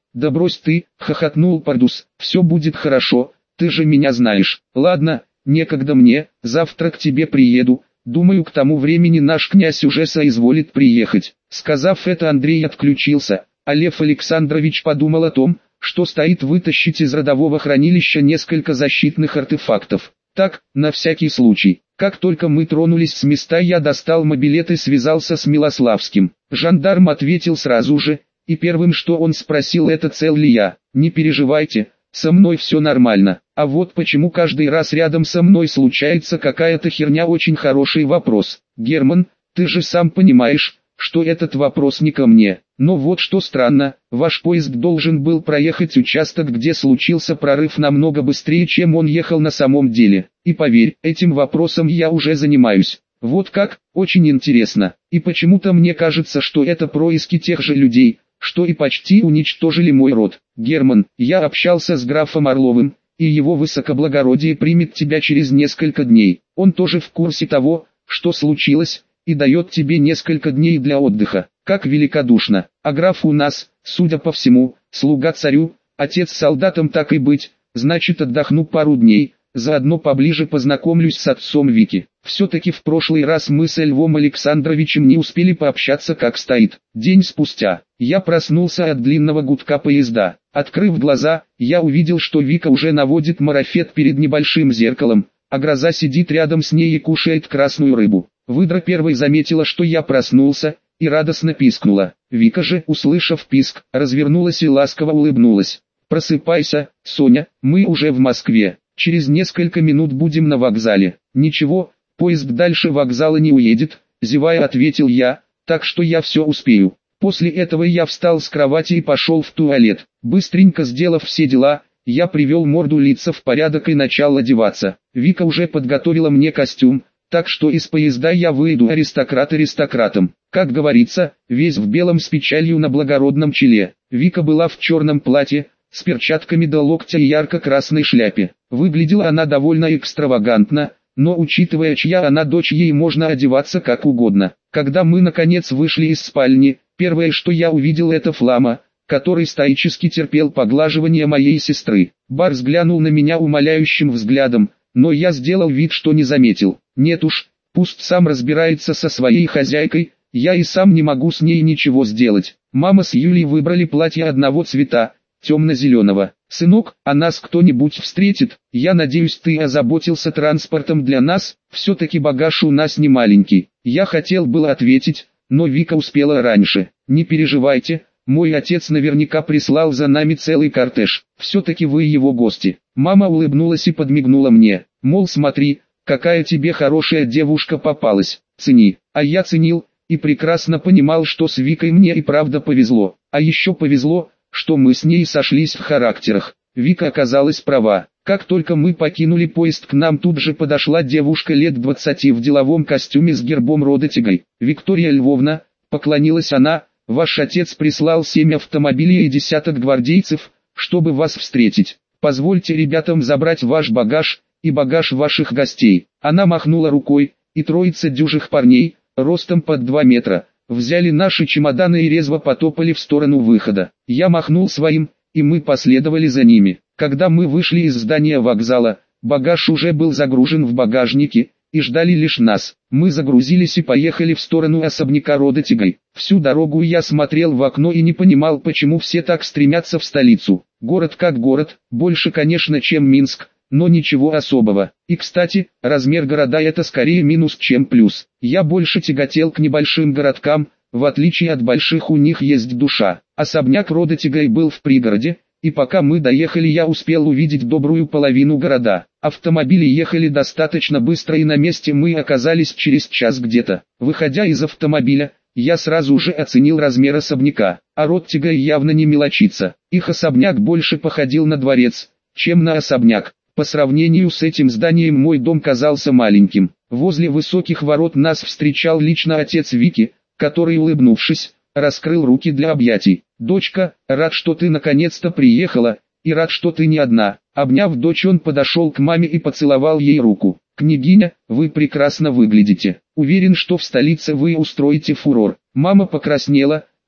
Да брось ты, хохотнул Пардус, все будет хорошо, ты же меня знаешь. Ладно, некогда мне, завтра к тебе приеду, думаю к тому времени наш князь уже соизволит приехать. Сказав это, Андрей отключился, а Лев Александрович подумал о том, что стоит вытащить из родового хранилища несколько защитных артефактов. Так, на всякий случай. Как только мы тронулись с места, я достал мобилет и связался с Милославским. Жандарм ответил сразу же, и первым, что он спросил, это цел ли я. Не переживайте, со мной все нормально. А вот почему каждый раз рядом со мной случается какая-то херня, очень хороший вопрос. Герман, ты же сам понимаешь, что этот вопрос не ко мне. Но вот что странно, ваш поезд должен был проехать участок, где случился прорыв, намного быстрее, чем он ехал на самом деле. И поверь, этим вопросом я уже занимаюсь. Вот как, очень интересно. И почему-то мне кажется, что это происки тех же людей, что и почти уничтожили мой род. Герман, я общался с графом Орловым, и его высокоблагородие примет тебя через несколько дней. Он тоже в курсе того, что случилось, и дает тебе несколько дней для отдыха. Как великодушно. А граф у нас, судя по всему, слуга царю, отец солдатам, так и быть, значит отдохну пару дней, заодно поближе познакомлюсь с отцом Вики. Все-таки в прошлый раз мы с Львом Александровичем не успели пообщаться как стоит. День спустя, я проснулся от длинного гудка поезда. Открыв глаза, я увидел, что Вика уже наводит марафет перед небольшим зеркалом, а Гроза сидит рядом с ней и кушает красную рыбу. Выдра первой заметила, что я проснулся, и радостно пискнула. Вика же, услышав писк, развернулась и ласково улыбнулась. «Просыпайся, Соня, мы уже в Москве. Через несколько минут будем на вокзале». «Ничего, поезд дальше вокзала не уедет», зевая ответил я, «так что я все успею». После этого я встал с кровати и пошел в туалет. Быстренько сделав все дела, я привел морду лица в порядок и начал одеваться. Вика уже подготовила мне костюм, так что из поезда я выйду аристократ аристократом. Как говорится, весь в белом с печалью на благородном челе. Вика была в черном платье, с перчатками до локтя и ярко-красной шляпе. Выглядела она довольно экстравагантно, но учитывая, чья она дочь, ей можно одеваться как угодно. Когда мы наконец вышли из спальни, первое, что я увидел, это Флама, который стоически терпел поглаживание моей сестры. Барс глянул на меня умоляющим взглядом, но я сделал вид, что не заметил. Нет уж, пусть сам разбирается со своей хозяйкой, я и сам не могу с ней ничего сделать. Мама с Юлей выбрали платье одного цвета, темно-зеленого. «Сынок, а нас кто-нибудь встретит? Я надеюсь, ты озаботился транспортом для нас, все-таки багаж у нас не маленький». Я хотел было ответить, но Вика успела раньше. «Не переживайте, мой отец наверняка прислал за нами целый кортеж, все-таки вы его гости». Мама улыбнулась и подмигнула мне, мол, смотри, какая тебе хорошая девушка попалась, цени. А я ценил, и прекрасно понимал, что с Викой мне и правда повезло. А еще повезло, что мы с ней сошлись в характерах. Вика оказалась права. Как только мы покинули поезд, к нам тут же подошла девушка лет 20 в деловом костюме с гербом рода Тигай. «Виктория Львовна», поклонилась она, «ваш отец прислал 7 автомобилей и десяток гвардейцев, чтобы вас встретить. Позвольте ребятам забрать ваш багаж и багаж ваших гостей». Она махнула рукой, и троица дюжих парней, ростом под 2 метра, взяли наши чемоданы и резво потопали в сторону выхода. Я махнул своим, и мы последовали за ними. Когда мы вышли из здания вокзала, багаж уже был загружен в багажнике, и ждали лишь нас. Мы загрузились и поехали в сторону особняка рода Тигай. Всю дорогу я смотрел в окно и не понимал, почему все так стремятся в столицу. Город как город, больше, конечно, чем Минск, но ничего особого. И, кстати, размер города — это скорее минус, чем плюс. Я больше тяготел к небольшим городкам, в отличие от больших у них есть душа. Особняк рода Тигай был в пригороде, и пока мы доехали, я успел увидеть добрую половину города. Автомобили ехали достаточно быстро, и на месте мы оказались через час где-то. Выходя из автомобиля, я сразу же оценил размер особняка, а род Тигай явно не мелочится. Их особняк больше походил на дворец, чем на особняк. По сравнению с этим зданием мой дом казался маленьким. Возле высоких ворот нас встречал лично отец Вики, который, улыбнувшись, раскрыл руки для объятий. «Дочка, рад, что ты наконец-то приехала, и рад, что ты не одна». Обняв дочь, он подошел к маме и поцеловал ей руку. «Княгиня, вы прекрасно выглядите. Уверен, что в столице вы устроите фурор». Мама покраснела,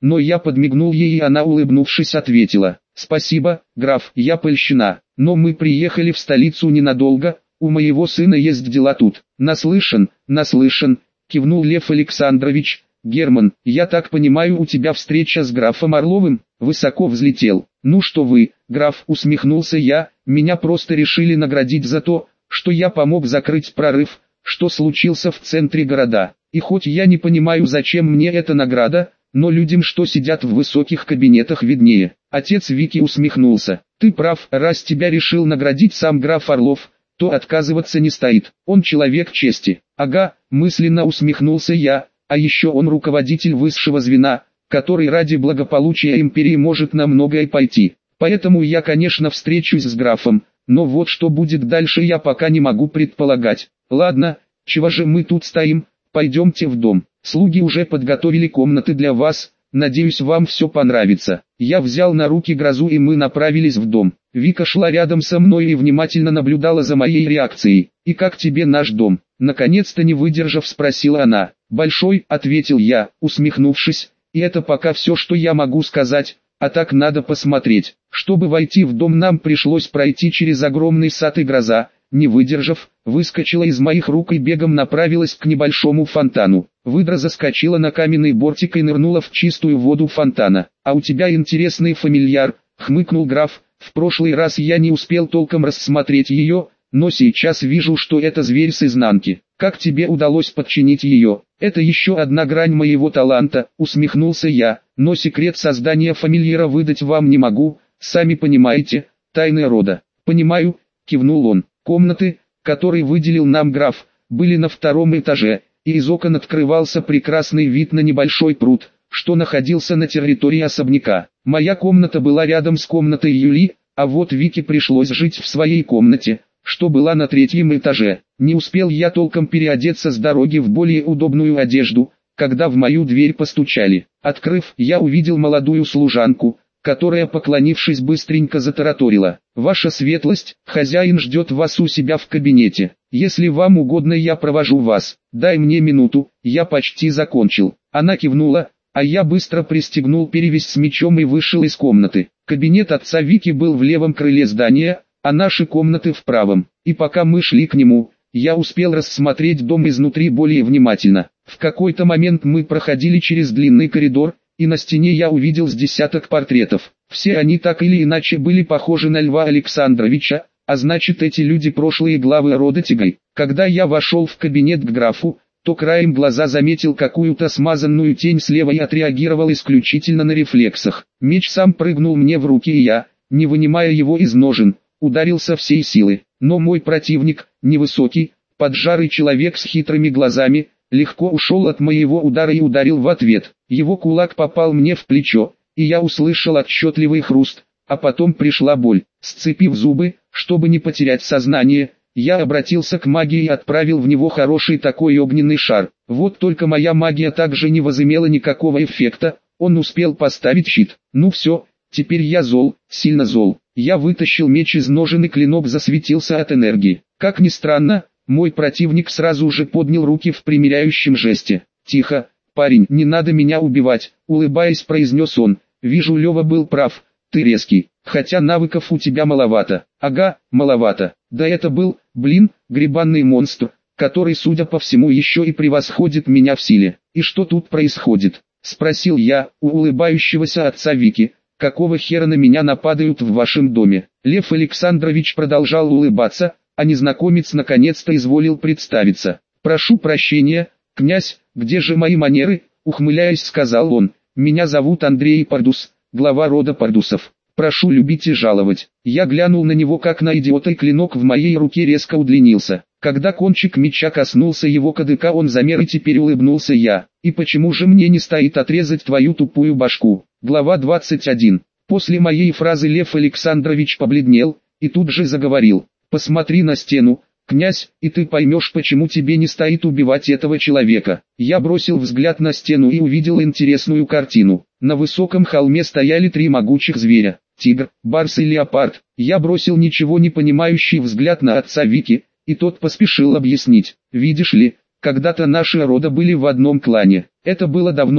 но я подмигнул ей, и она, улыбнувшись, ответила: «Спасибо, граф, я польщена, но мы приехали в столицу ненадолго, у моего сына есть дела тут». «Наслышан, наслышан», — кивнул Лев Александрович. «Герман, я так понимаю, у тебя встреча с графом Орловым?» Высоко взлетел. «Ну что вы, граф», — усмехнулся я, — «меня просто решили наградить за то, что я помог закрыть прорыв, что случился в центре города. И хоть я не понимаю, зачем мне эта награда, но людям, что сидят в высоких кабинетах, виднее». Отец Вики усмехнулся. «Ты прав, раз тебя решил наградить сам граф Орлов, то отказываться не стоит. Он человек чести». «Ага», — мысленно усмехнулся я, — «а еще он руководитель высшего звена, который ради благополучия империи может на многое пойти. Поэтому я, конечно, встречусь с графом, но вот что будет дальше, я пока не могу предполагать. Ладно, чего же мы тут стоим, пойдемте в дом. Слуги уже подготовили комнаты для вас, надеюсь, вам все понравится». Я взял на руки Грозу, и мы направились в дом. Вика шла рядом со мной и внимательно наблюдала за моей реакцией. «И как тебе наш дом?» Наконец-то, не выдержав, спросила она. «Большой», — ответил я, усмехнувшись, — «и это пока все, что я могу сказать, а так надо посмотреть». Чтобы войти в дом, нам пришлось пройти через огромный сад, и Гроза, не выдержав, выскочила из моих рук и бегом направилась к небольшому фонтану. Выдра заскочила на каменный бортик и нырнула в чистую воду фонтана. «А у тебя интересный фамильяр», — хмыкнул граф. «В прошлый раз я не успел толком рассмотреть ее, но сейчас вижу, что это зверь с изнанки. Как тебе удалось подчинить ее?» «Это еще одна грань моего таланта», — усмехнулся я, — «но секрет создания фамильяра выдать вам не могу, сами понимаете, тайны рода». «Понимаю», — кивнул он. Комнаты, которые выделил нам граф, были на втором этаже, и из окон открывался прекрасный вид на небольшой пруд, что находился на территории особняка. Моя комната была рядом с комнатой Юли, а вот Вике пришлось жить в своей комнате, что была на третьем этаже. Не успел я толком переодеться с дороги в более удобную одежду, когда в мою дверь постучали. Открыв, я увидел молодую служанку, которая, поклонившись, быстренько затараторила: «Ваша светлость, хозяин ждет вас у себя в кабинете. Если вам угодно, я провожу вас. Дай мне минуту, я почти закончил». Она кивнула, а я быстро пристегнул перевязь с мечом и вышел из комнаты. Кабинет отца Вики был в левом крыле здания, а наши комнаты в правом. И пока мы шли к нему, я успел рассмотреть дом изнутри более внимательно. В какой-то момент мы проходили через длинный коридор, и на стене я увидел с десяток портретов. Все они так или иначе были похожи на Льва Александровича, а значит, эти люди прошлые главы рода Тигай. Когда я вошел в кабинет к графу, то краем глаза заметил какую-то смазанную тень слева и отреагировал исключительно на рефлексах. Меч сам прыгнул мне в руки, и я, не вынимая его из ножен, ударил со всей силы. Но мой противник, невысокий, поджарый человек с хитрыми глазами, легко ушел от моего удара и ударил в ответ. Его кулак попал мне в плечо, и я услышал отчетливый хруст, а потом пришла боль. Сцепив зубы, чтобы не потерять сознание, я обратился к магии и отправил в него хороший такой огненный шар. Вот только моя магия также не возымела никакого эффекта, он успел поставить щит. Ну все, теперь я зол, сильно зол. Я вытащил меч из ножен, и клинок засветился от энергии. Как ни странно, мой противник сразу же поднял руки в примиряющем жесте. «Тихо, парень, не надо меня убивать», — улыбаясь, произнес он. «Вижу, Лева был прав, ты резкий, хотя навыков у тебя маловато». «Ага, маловато. Да это был, грибанный монстр, который, судя по всему, еще и превосходит меня в силе». «И что тут происходит?» — спросил я у улыбающегося отца Вики. «Какого хера на меня нападают в вашем доме?» Лев Александрович продолжал улыбаться, а незнакомец наконец-то изволил представиться. «Прошу прощения, князь, где же мои манеры?» — ухмыляясь, сказал он. «Меня зовут Андрей Пардус, глава рода Пардусов. Прошу любить и жаловать». Я глянул на него как на идиота, и клинок в моей руке резко удлинился. Когда кончик меча коснулся его кадыка, он замер, и теперь улыбнулся я. «И почему же мне не стоит отрезать твою тупую башку?» Глава 21. После моей фразы Лев Александрович побледнел, и тут же заговорил. «Посмотри на стену, князь, и ты поймешь, почему тебе не стоит убивать этого человека». Я бросил взгляд на стену и увидел интересную картину. На высоком холме стояли три могучих зверя: тигр, барс и леопард. Я бросил ничего не понимающий взгляд на отца Вики, и тот поспешил объяснить. «Видишь ли, когда-то наши рода были в одном клане. Это было давно,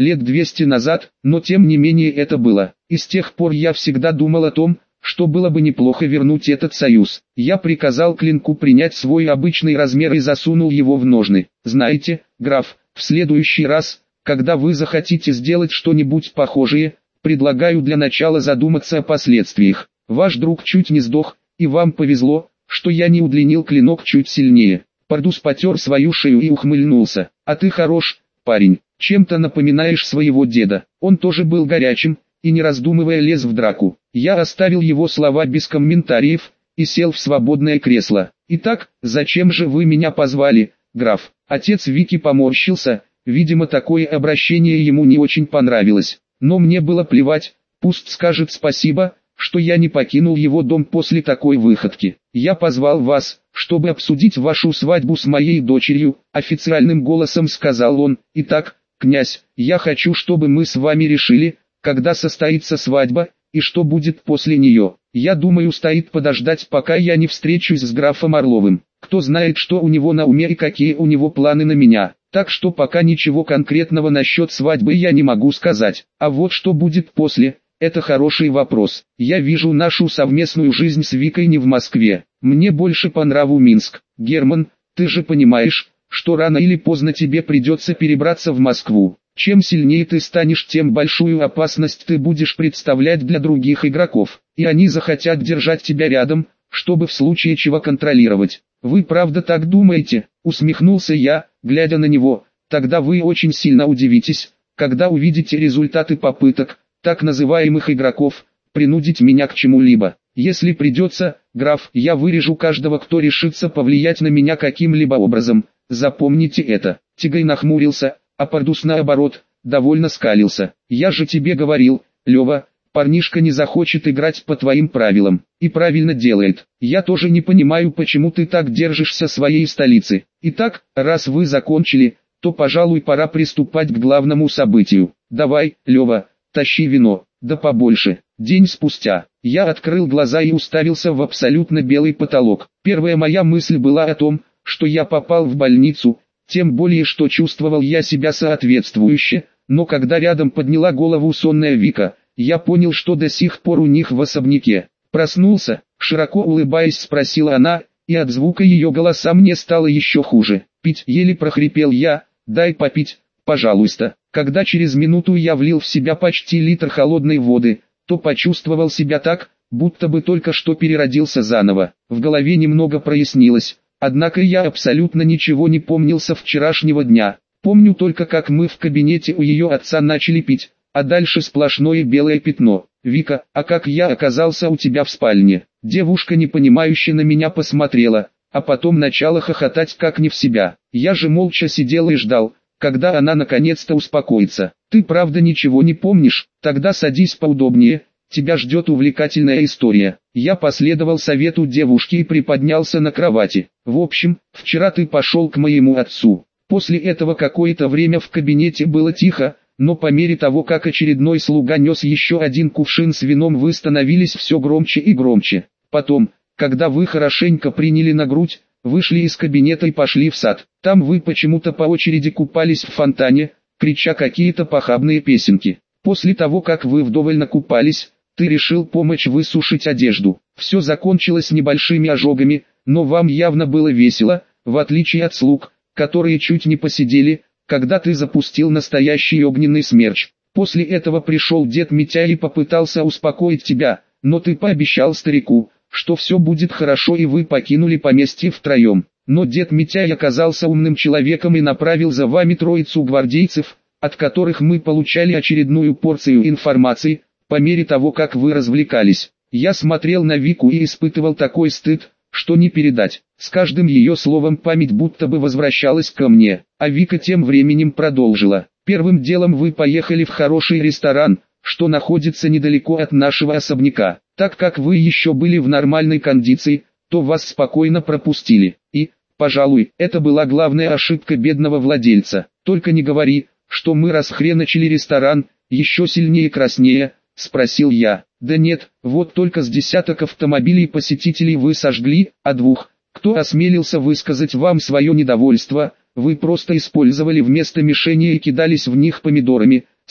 лет 200 назад, но тем не менее это было. И с тех пор я всегда думал о том, что было бы неплохо вернуть этот союз. Я приказал клинку принять свой обычный размер и засунул его в ножны. Знаете, граф, в следующий раз, когда вы захотите сделать что-нибудь похожее, предлагаю для начала задуматься о последствиях. Ваш друг чуть не сдох, и вам повезло, что я не удлинил клинок чуть сильнее. Пардус потер свою шею и ухмыльнулся. А ты хорош, парень, чем-то напоминаешь своего деда. Он тоже был горячим, и не раздумывая лез в драку. Я оставил его слова без комментариев, и сел в свободное кресло. Итак, зачем же вы меня позвали, граф? Отец Вики поморщился, видимо такое обращение ему не очень понравилось. Но мне было плевать, пусть скажет спасибо, что я не покинул его дом после такой выходки. Я позвал вас, чтобы обсудить вашу свадьбу с моей дочерью, официальным голосом сказал он. Итак, князь, я хочу, чтобы мы с вами решили, когда состоится свадьба, и что будет после нее. Я думаю, стоит подождать, пока я не встречусь с графом Орловым. Кто знает, что у него на уме и какие у него планы на меня. Так что пока ничего конкретного насчет свадьбы я не могу сказать. А вот что будет после, это хороший вопрос. Я вижу нашу совместную жизнь с Викой не в Москве. Мне больше по нраву Минск. Герман, ты же понимаешь, что рано или поздно тебе придется перебраться в Москву. Чем сильнее ты станешь, тем большую опасность ты будешь представлять для других игроков, и они захотят держать тебя рядом, чтобы в случае чего контролировать. Вы правда так думаете? Усмехнулся я, глядя на него. Тогда вы очень сильно удивитесь, когда увидите результаты попыток, так называемых игроков, принудить меня к чему-либо. Если придется, граф, я вырежу каждого, кто решится повлиять на меня каким-либо образом. Запомните это. Тигай нахмурился, а Пардус наоборот, довольно скалился. Я же тебе говорил, Лева, парнишка не захочет играть по твоим правилам. И правильно делает. Я тоже не понимаю, почему ты так держишься своей столицы. Итак, раз вы закончили, то, пожалуй, пора приступать к главному событию. Давай, Лева, тащи вино, да побольше. День спустя, я открыл глаза и уставился в абсолютно белый потолок. Первая моя мысль была о том, что я попал в больницу, тем более что чувствовал я себя соответствующе, но когда рядом подняла голову сонная Вика, я понял, что до сих пор у них в особняке. Проснулся, широко улыбаясь, спросила она, и от звука ее голоса мне стало еще хуже. Пить еле прохрипел я, дай попить, пожалуйста. Когда через минуту я влил в себя почти литр холодной воды, то почувствовал себя так, будто бы только что переродился заново. В голове немного прояснилось. Однако я абсолютно ничего не помнил со вчерашнего дня. Помню только, как мы в кабинете у ее отца начали пить, а дальше сплошное белое пятно. «Вика, а как я оказался у тебя в спальне?» Девушка непонимающе на меня посмотрела, а потом начала хохотать как не в себя. Я же молча сидел и ждал, когда она наконец-то успокоится. «Ты правда ничего не помнишь? Тогда садись поудобнее, тебя ждет увлекательная история». Я последовал совету девушки и приподнялся на кровати. «В общем, вчера ты пошел к моему отцу». После этого какое-то время в кабинете было тихо, но по мере того, как очередной слуга нес еще один кувшин с вином, вы становились все громче и громче. Потом, когда вы хорошенько приняли на грудь, вышли из кабинета и пошли в сад. Там вы почему-то по очереди купались в фонтане, крича какие-то похабные песенки. После того, как вы вдоволь накупались, ты решил помочь высушить одежду. Все закончилось небольшими ожогами, но вам явно было весело, в отличие от слуг, которые чуть не посидели, когда ты запустил настоящий огненный смерч. После этого пришел дед Митя и попытался успокоить тебя, но ты пообещал старику, что все будет хорошо, и вы покинули поместье втроем. Но дед Митяй оказался умным человеком и направил за вами троицу гвардейцев, от которых мы получали очередную порцию информации, по мере того, как вы развлекались. Я смотрел на Вику и испытывал такой стыд, что не передать. С каждым ее словом память будто бы возвращалась ко мне, а Вика тем временем продолжила. Первым делом вы поехали в хороший ресторан, что находится недалеко от нашего особняка. Так как вы еще были в нормальной кондиции, то вас спокойно пропустили. И, пожалуй, это была главная ошибка бедного владельца. Только не говори, что мы расхреначили ресторан, еще сильнее краснея, спросил я. Да нет, вот только с десяток автомобилей посетителей вы сожгли, а двух, кто осмелился высказать вам свое недовольство, вы просто использовали вместо мишени и кидались в них помидорами,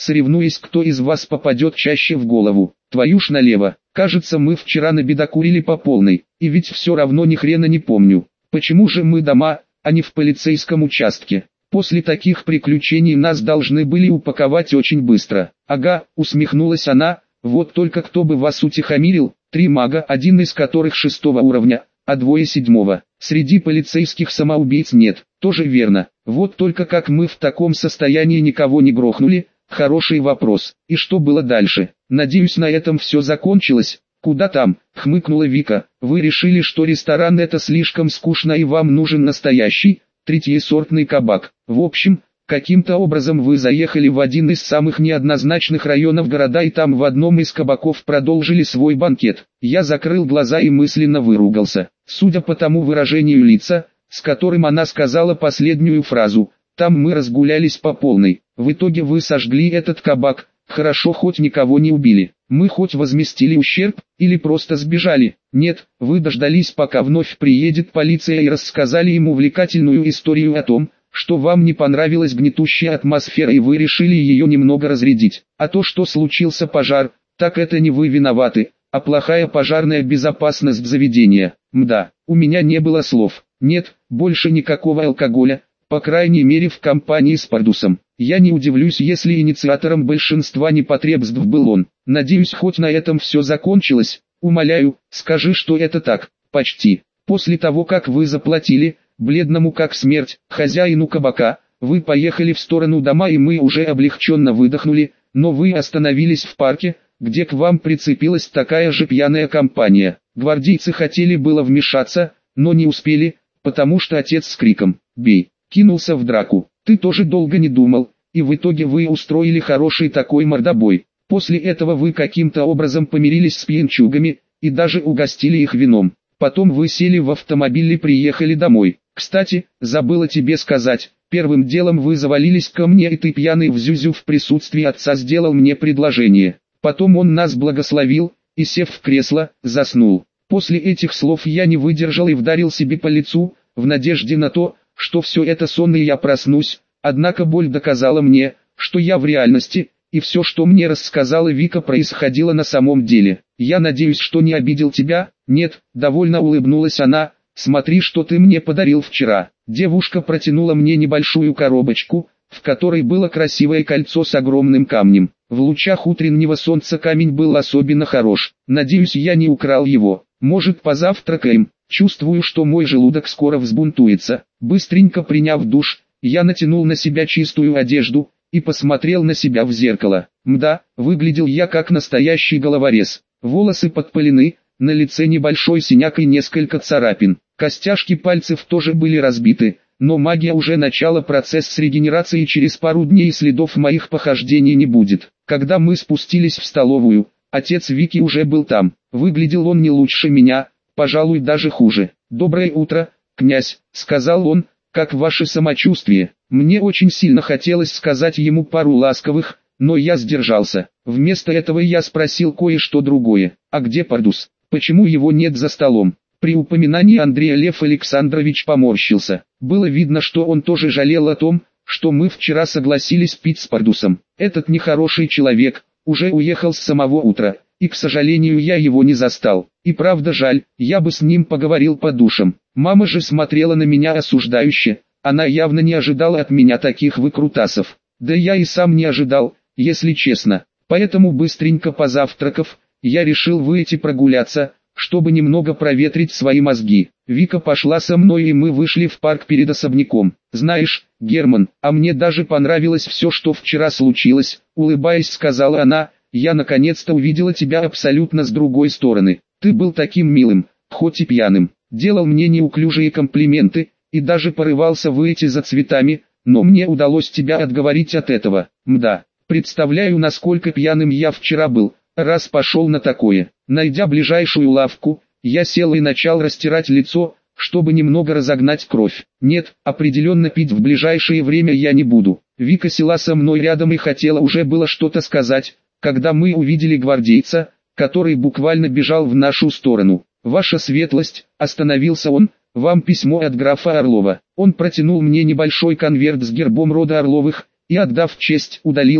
соревнуясь, кто из вас попадет чаще в голову. Твою ж налево. Кажется, мы вчера набедокурили по полной, и ведь все равно ни хрена не помню. Почему же мы дома, а не в полицейском участке? После таких приключений нас должны были упаковать очень быстро. Ага, усмехнулась она, вот только кто бы вас утихомирил, 3 мага, один из которых 6-го уровня, а 2 7-го. Среди полицейских самоубийц нет, тоже верно. Вот только как мы в таком состоянии никого не грохнули, хороший вопрос. И что было дальше? Надеюсь, на этом все закончилось. Куда там, хмыкнула Вика, вы решили, что ресторан это слишком скучно и вам нужен настоящий, третьесортный кабак. В общем, каким-то образом вы заехали в один из самых неоднозначных районов города и там в одном из кабаков продолжили свой банкет. Я закрыл глаза и мысленно выругался. Судя по тому выражению лица, с которым она сказала последнюю фразу, там мы разгулялись по полной. В итоге вы сожгли этот кабак, хорошо хоть никого не убили. Мы хоть возместили ущерб, или просто сбежали? Нет, вы дождались, пока вновь приедет полиция и рассказали им увлекательную историю о том, что вам не понравилась гнетущая атмосфера и вы решили ее немного разрядить. А то, что случился пожар, так это не вы виноваты, а плохая пожарная безопасность заведения. Мда, у меня не было слов. Нет, больше никакого алкоголя, по крайней мере в компании с Пардусом. Я не удивлюсь, если инициатором большинства непотребств был он. Надеюсь, хоть на этом все закончилось. Умоляю, скажи, что это так. Почти. После того, как вы заплатили, бледному как смерть, хозяину кабака, вы поехали в сторону дома и мы уже облегченно выдохнули, но вы остановились в парке, где к вам прицепилась такая же пьяная компания. Гвардейцы хотели было вмешаться, но не успели, потому что отец с криком «Бей!» кинулся в драку. Ты тоже долго не думал, и в итоге вы устроили хороший такой мордобой. После этого вы каким-то образом помирились с пьянчугами, и даже угостили их вином. Потом вы сели в автомобиль и приехали домой. Кстати, забыла тебе сказать, первым делом вы завалились ко мне и ты пьяный в зюзю в присутствии отца сделал мне предложение. Потом он нас благословил, и сев в кресло, заснул. После этих слов я не выдержал и вдарил себе по лицу, в надежде на то, что все это сон и я проснусь, однако боль доказала мне, что я в реальности, и все, что мне рассказала Вика, происходило на самом деле. Я надеюсь, что не обидел тебя? Нет, довольно улыбнулась она, смотри, что ты мне подарил вчера. Девушка протянула мне небольшую коробочку, в которой было красивое кольцо с огромным камнем. В лучах утреннего солнца камень был особенно хорош. Надеюсь, я не украл его. Может, позавтракаем? Чувствую, что мой желудок скоро взбунтуется. Быстренько приняв душ, я натянул на себя чистую одежду и посмотрел на себя в зеркало. Мда, выглядел я как настоящий головорез. Волосы подпалены, на лице небольшой синяк и несколько царапин. Костяшки пальцев тоже были разбиты, но магия уже начала процесс регенерации и через пару дней следов моих похождений не будет. Когда мы спустились в столовую, отец Вики уже был там. Выглядел он не лучше меня, пожалуй, даже хуже. «Доброе утро, князь», — сказал он, — «как ваше самочувствие?» Мне очень сильно хотелось сказать ему пару ласковых, но я сдержался. Вместо этого я спросил кое-что другое. «А где Пардус? Почему его нет за столом?» При упоминании Андрея Лев Александрович поморщился. Было видно, что он тоже жалел о том, что мы вчера согласились пить с Пардусом. Этот нехороший человек уже уехал с самого утра, и, к сожалению, я его не застал. И правда жаль, я бы с ним поговорил по душам. Мама же смотрела на меня осуждающе, она явно не ожидала от меня таких выкрутасов. Да я и сам не ожидал, если честно. Поэтому быстренько позавтракав, я решил выйти прогуляться, чтобы немного проветрить свои мозги. Вика пошла со мной и мы вышли в парк перед особняком. «Знаешь, Герман, а мне даже понравилось все, что вчера случилось», улыбаясь, сказала она, «я наконец-то увидела тебя абсолютно с другой стороны. Ты был таким милым, хоть и пьяным, делал мне неуклюжие комплименты, и даже порывался выйти за цветами, но мне удалось тебя отговорить от этого. Мда, представляю, насколько пьяным я вчера был, раз пошел на такое». Найдя ближайшую лавку, я сел и начал растирать лицо, чтобы немного разогнать кровь. Нет, определенно пить в ближайшее время я не буду. Вика села со мной рядом и хотела уже было что-то сказать, когда мы увидели гвардейца, который буквально бежал в нашу сторону. «Ваша светлость», — остановился он, — «вам письмо от графа Орлова». Он протянул мне небольшой конверт с гербом рода Орловых, и, отдав честь, удалился,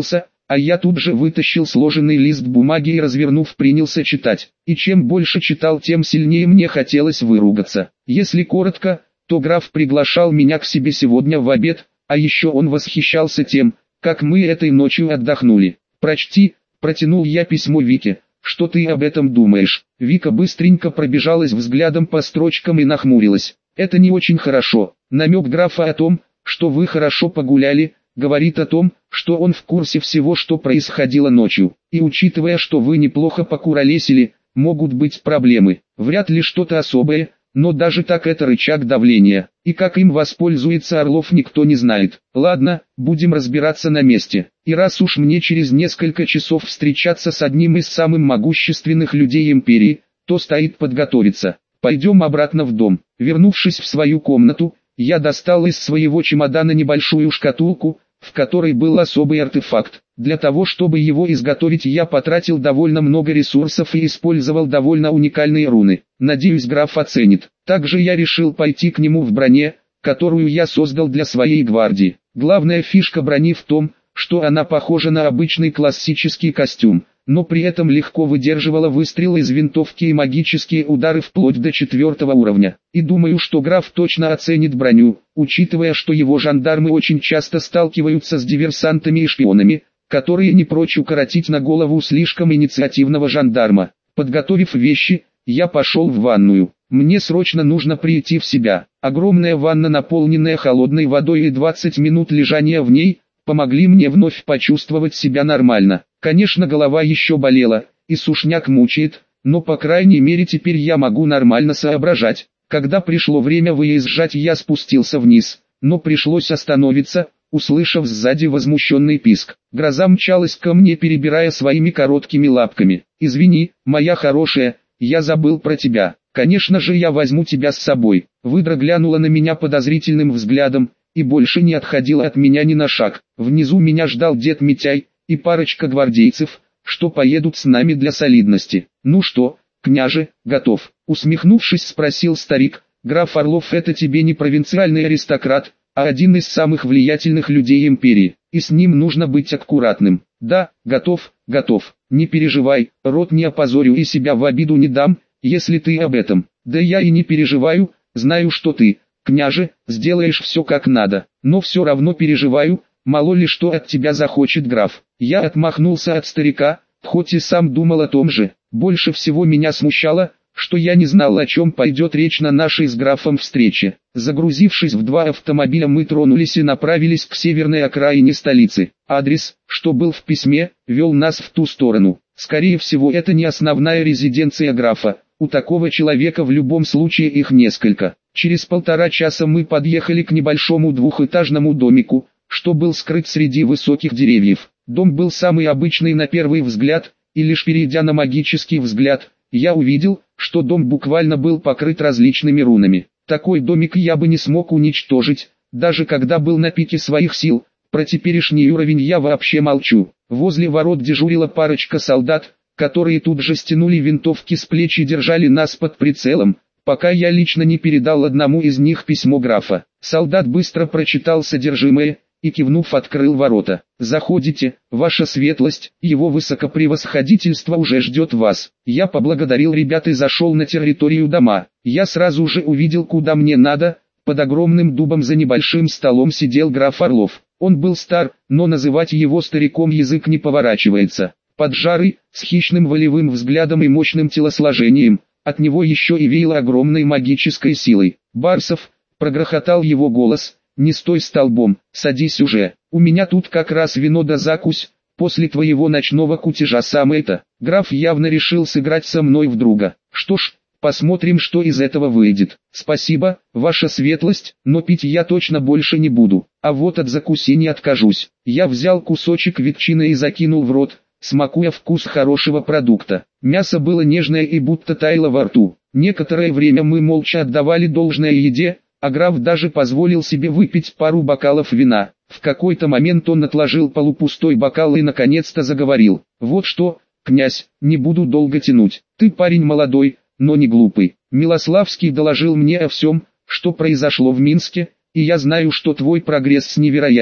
А я тут же вытащил сложенный лист бумаги и, развернув, принялся читать. И чем больше читал, тем сильнее мне хотелось выругаться. Если коротко, то граф приглашал меня к себе сегодня в обед, а еще он восхищался тем, как мы этой ночью отдохнули. «Прочти», — протянул я письмо Вике. «Что ты об этом думаешь?» Вика быстренько пробежалась взглядом по строчкам и нахмурилась. «Это не очень хорошо. Намек графа о том, что вы хорошо погуляли, говорит о том, что он в курсе всего, что происходило ночью. И учитывая, что вы неплохо покуролесили, могут быть проблемы. Вряд ли что-то особое, но даже так это рычаг давления. И как им воспользуется Орлов, никто не знает. Ладно, будем разбираться на месте. И раз уж мне через несколько часов встречаться с одним из самых могущественных людей империи, то стоит подготовиться. Пойдем обратно в дом». Вернувшись в свою комнату, я достал из своего чемодана небольшую шкатулку, в которой был особый артефакт. Для того, чтобы его изготовить, я потратил довольно много ресурсов и использовал довольно уникальные руны. Надеюсь, граф оценит. Также я решил пойти к нему в броне, которую я создал для своей гвардии. Главная фишка брони в том, что она похожа на обычный классический костюм, но при этом легко выдерживала выстрелы из винтовки и магические удары вплоть до 4-го уровня. И думаю, что граф точно оценит броню, учитывая, что его жандармы очень часто сталкиваются с диверсантами и шпионами, которые не прочь укоротить на голову слишком инициативного жандарма. Подготовив вещи, я пошел в ванную. Мне срочно нужно прийти в себя. Огромная ванна, наполненная холодной водой, и 20 минут лежания в ней помогли мне вновь почувствовать себя нормально. Конечно, голова еще болела, и сушняк мучает, но по крайней мере теперь я могу нормально соображать. Когда пришло время выезжать, я спустился вниз, но пришлось остановиться, услышав сзади возмущенный писк. Гроза мчалась ко мне, перебирая своими короткими лапками. «Извини, моя хорошая, я забыл про тебя. Конечно же, я возьму тебя с собой». Выдра глянула на меня подозрительным взглядом и больше не отходила от меня ни на шаг. Внизу меня ждал дед Митяй и парочка гвардейцев, что поедут с нами для солидности. «Ну что, княже, готов?» Усмехнувшись, спросил старик. «Граф Орлов — это тебе не провинциальный аристократ, а один из самых влиятельных людей империи, и с ним нужно быть аккуратным». «Да, готов, готов. Не переживай, род не опозорю и себя в обиду не дам, если ты об этом». «Да я и не переживаю, знаю, что ты, княже, сделаешь все как надо, но все равно переживаю, мало ли что от тебя захочет граф». Я отмахнулся от старика, хоть и сам думал о том же. Больше всего меня смущало, что я не знал, о чем пойдет речь на нашей с графом встрече. Загрузившись в 2 автомобиля, мы тронулись и направились к северной окраине столицы. Адрес, что был в письме, вел нас в ту сторону. Скорее всего, это не основная резиденция графа, у такого человека в любом случае их несколько. Через 1,5 часа мы подъехали к небольшому двухэтажному домику, что был скрыт среди высоких деревьев. Дом был самый обычный на первый взгляд, и лишь перейдя на магический взгляд, я увидел, что дом буквально был покрыт различными рунами. Такой домик я бы не смог уничтожить, даже когда был на пике своих сил. Про теперешний уровень я вообще молчу. Возле ворот дежурила парочка солдат, которые тут же стянули винтовки с плеч и держали нас под прицелом, пока я лично не передал одному из них письмо графа. Солдат быстро прочитал содержимое и, кивнув, открыл ворота. «Заходите, ваша светлость, его высокопревосходительство уже ждет вас». Я поблагодарил ребят и зашел на территорию дома. Я сразу же увидел, куда мне надо. Под огромным дубом за небольшим столом сидел граф Орлов. Он был стар, но называть его стариком язык не поворачивается. Поджарый, с хищным волевым взглядом и мощным телосложением, от него еще и веяло огромной магической силой. «Барсов», — прогрохотал его голос, — «не стой столбом, садись уже, у меня тут как раз вино да закусь, после твоего ночного кутежа самое-то». Граф явно решил сыграть со мной в друга. Что ж, посмотрим, что из этого выйдет. «Спасибо, ваша светлость, но пить я точно больше не буду, а вот от закуси не откажусь». Я взял кусочек ветчины и закинул в рот, смакуя вкус хорошего продукта. Мясо было нежное и будто таяло во рту. Некоторое время мы молча отдавали должное еде, а граф даже позволил себе выпить пару бокалов вина. В какой-то момент он отложил полупустой бокал и наконец-то заговорил. «Вот что, князь, не буду долго тянуть. Ты парень молодой, но не глупый. Милославский доложил мне о всем, что произошло в Минске, и я знаю, что твой прогресс невероятен.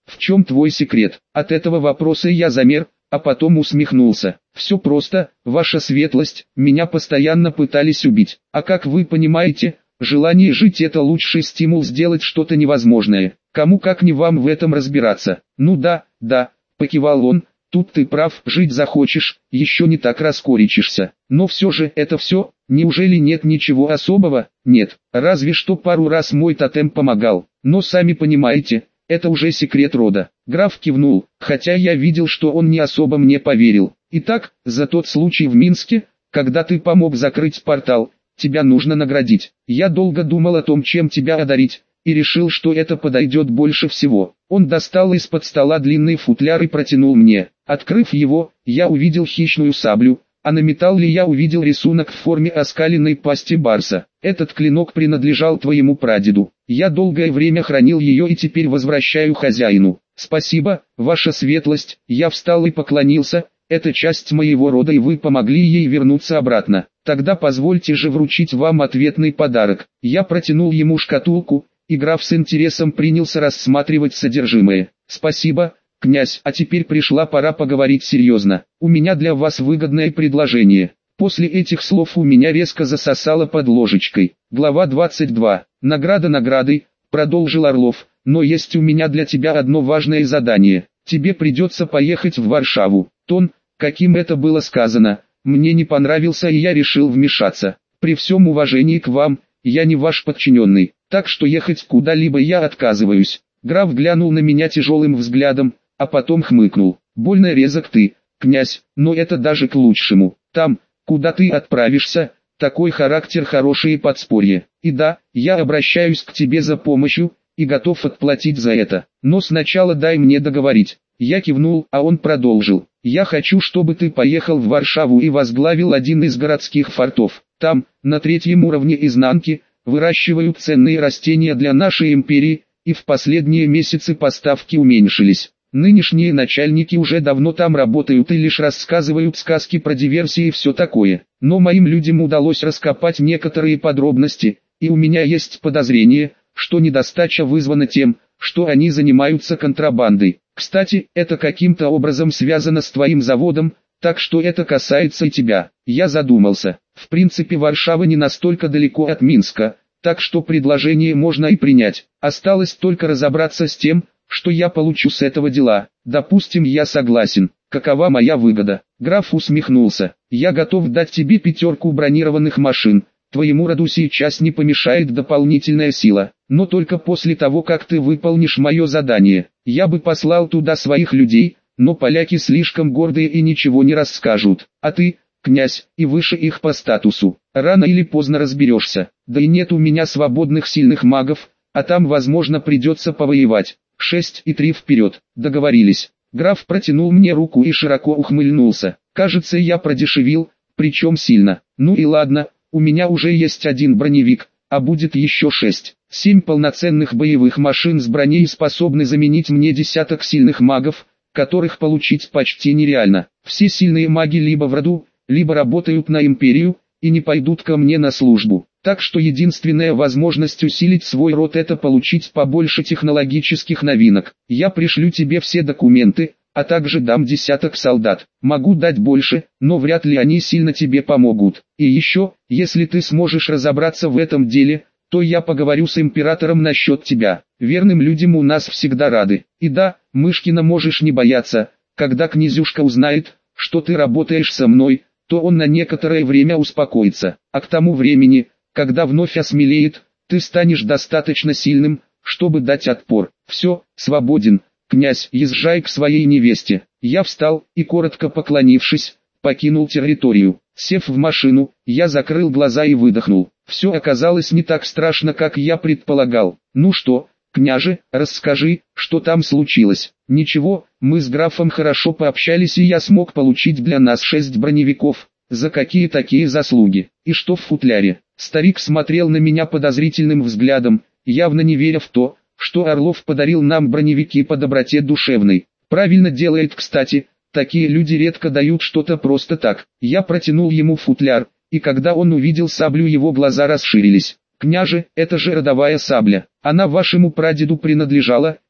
В чем твой секрет? От этого вопроса я замер, а потом усмехнулся. Все просто, ваша светлость, меня постоянно пытались убить. А как вы понимаете, желание жить — это лучший стимул сделать что-то невозможное. Кому как не вам в этом разбираться. Ну да, покивал он, тут ты прав, жить захочешь, еще не так раскорячишься. Но все же это все, неужели нет ничего особого? Нет, разве что пару раз мой тотем помогал. Но сами понимаете, это уже секрет рода. Граф кивнул, хотя я видел, что он не особо мне поверил. Итак, за тот случай в Минске, когда ты помог закрыть портал, тебя нужно наградить. Я долго думал о том, чем тебя одарить, и решил, что это подойдет больше всего. Он достал из-под стола длинный футляр и протянул мне. Открыв его, я увидел хищную саблю, а на металле я увидел рисунок в форме оскаленной пасти барса. Этот клинок принадлежал твоему прадеду. Я долгое время хранил ее и теперь возвращаю хозяину. Спасибо, ваша светлость. Я встал и поклонился. Это часть моего рода, и вы помогли ей вернуться обратно. Тогда позвольте же вручить вам ответный подарок. Я протянул ему шкатулку, и граф с интересом принялся рассматривать содержимое. Спасибо, князь, а теперь пришла пора поговорить серьезно. У меня для вас выгодное предложение. После этих слов у меня резко засосало под ложечкой. Глава 22. Награда наградой, продолжил Орлов, но есть у меня для тебя одно важное задание. Тебе придется поехать в Варшаву. Тон, каким это было сказано, мне не понравился, и я решил вмешаться. При всем уважении к вам, я не ваш подчиненный, так что ехать куда-либо я отказываюсь. Граф глянул на меня тяжелым взглядом, а потом хмыкнул. Больно резок ты, князь, но это даже к лучшему. Там, куда ты отправишься, такой характер, хорошее подспорье. И да, я обращаюсь к тебе за помощью, и готов отплатить за это. Но сначала дай мне договорить. Я кивнул, а он продолжил. Я хочу, чтобы ты поехал в Варшаву и возглавил один из городских фортов. Там, на 3-м уровне изнанки, выращивают ценные растения для нашей империи, и в последние месяцы поставки уменьшились. Нынешние начальники уже давно там работают и лишь рассказывают сказки про диверсии и все такое. Но моим людям удалось раскопать некоторые подробности, и у меня есть подозрение, что недостача вызвана тем, что они занимаются контрабандой. Кстати, это каким-то образом связано с твоим заводом, так что это касается и тебя. Я задумался. В принципе, Варшава не настолько далеко от Минска, так что предложение можно и принять. Осталось только разобраться с тем, что я получу с этого дела. Допустим, я согласен. Какова моя выгода? Граф усмехнулся. Я готов дать тебе 5 бронированных машин. Твоему роду сейчас не помешает дополнительная сила, но только после того, как ты выполнишь мое задание. Я бы послал туда своих людей, но поляки слишком гордые и ничего не расскажут. А ты, князь, и выше их по статусу. Рано или поздно разберешься. Да и нет у меня свободных сильных магов, а там, возможно, придется повоевать. 6 и 3 вперед. Договорились. Граф протянул мне руку и широко ухмыльнулся. Кажется, я продешевил, причем сильно. Ну и ладно. У меня уже есть 1 броневик, а будет еще 6. 7 полноценных боевых машин с броней способны заменить мне десяток сильных магов, которых получить почти нереально. Все сильные маги либо в роду, либо работают на империю, и не пойдут ко мне на службу. Так что единственная возможность усилить свой род — это получить побольше технологических новинок. Я пришлю тебе все документы, а также дам десяток солдат. Могу дать больше, но вряд ли они сильно тебе помогут. И еще, если ты сможешь разобраться в этом деле, то я поговорю с императором насчет тебя. Верным людям у нас всегда рады. И да, Мышкина можешь не бояться, когда князюшка узнает, что ты работаешь со мной, то он на некоторое время успокоится. А к тому времени, когда вновь осмелеет, ты станешь достаточно сильным, чтобы дать отпор. Все, свободен. Князь, езжай к своей невесте. Я встал и, коротко поклонившись, покинул территорию. Сев в машину, я закрыл глаза и выдохнул. Все оказалось не так страшно, как я предполагал. Ну что, княже, расскажи, что там случилось. Ничего, мы с графом хорошо пообщались, и я смог получить для нас 6 броневиков. За какие такие заслуги? И что в футляре? Старик смотрел на меня подозрительным взглядом, явно не веря в то, что Орлов подарил нам броневики по доброте душевной. Правильно делает, кстати, такие люди редко дают что-то просто так. Я протянул ему футляр, и когда он увидел саблю, его глаза расширились. «Княже, это же родовая сабля, она вашему прадеду принадлежала,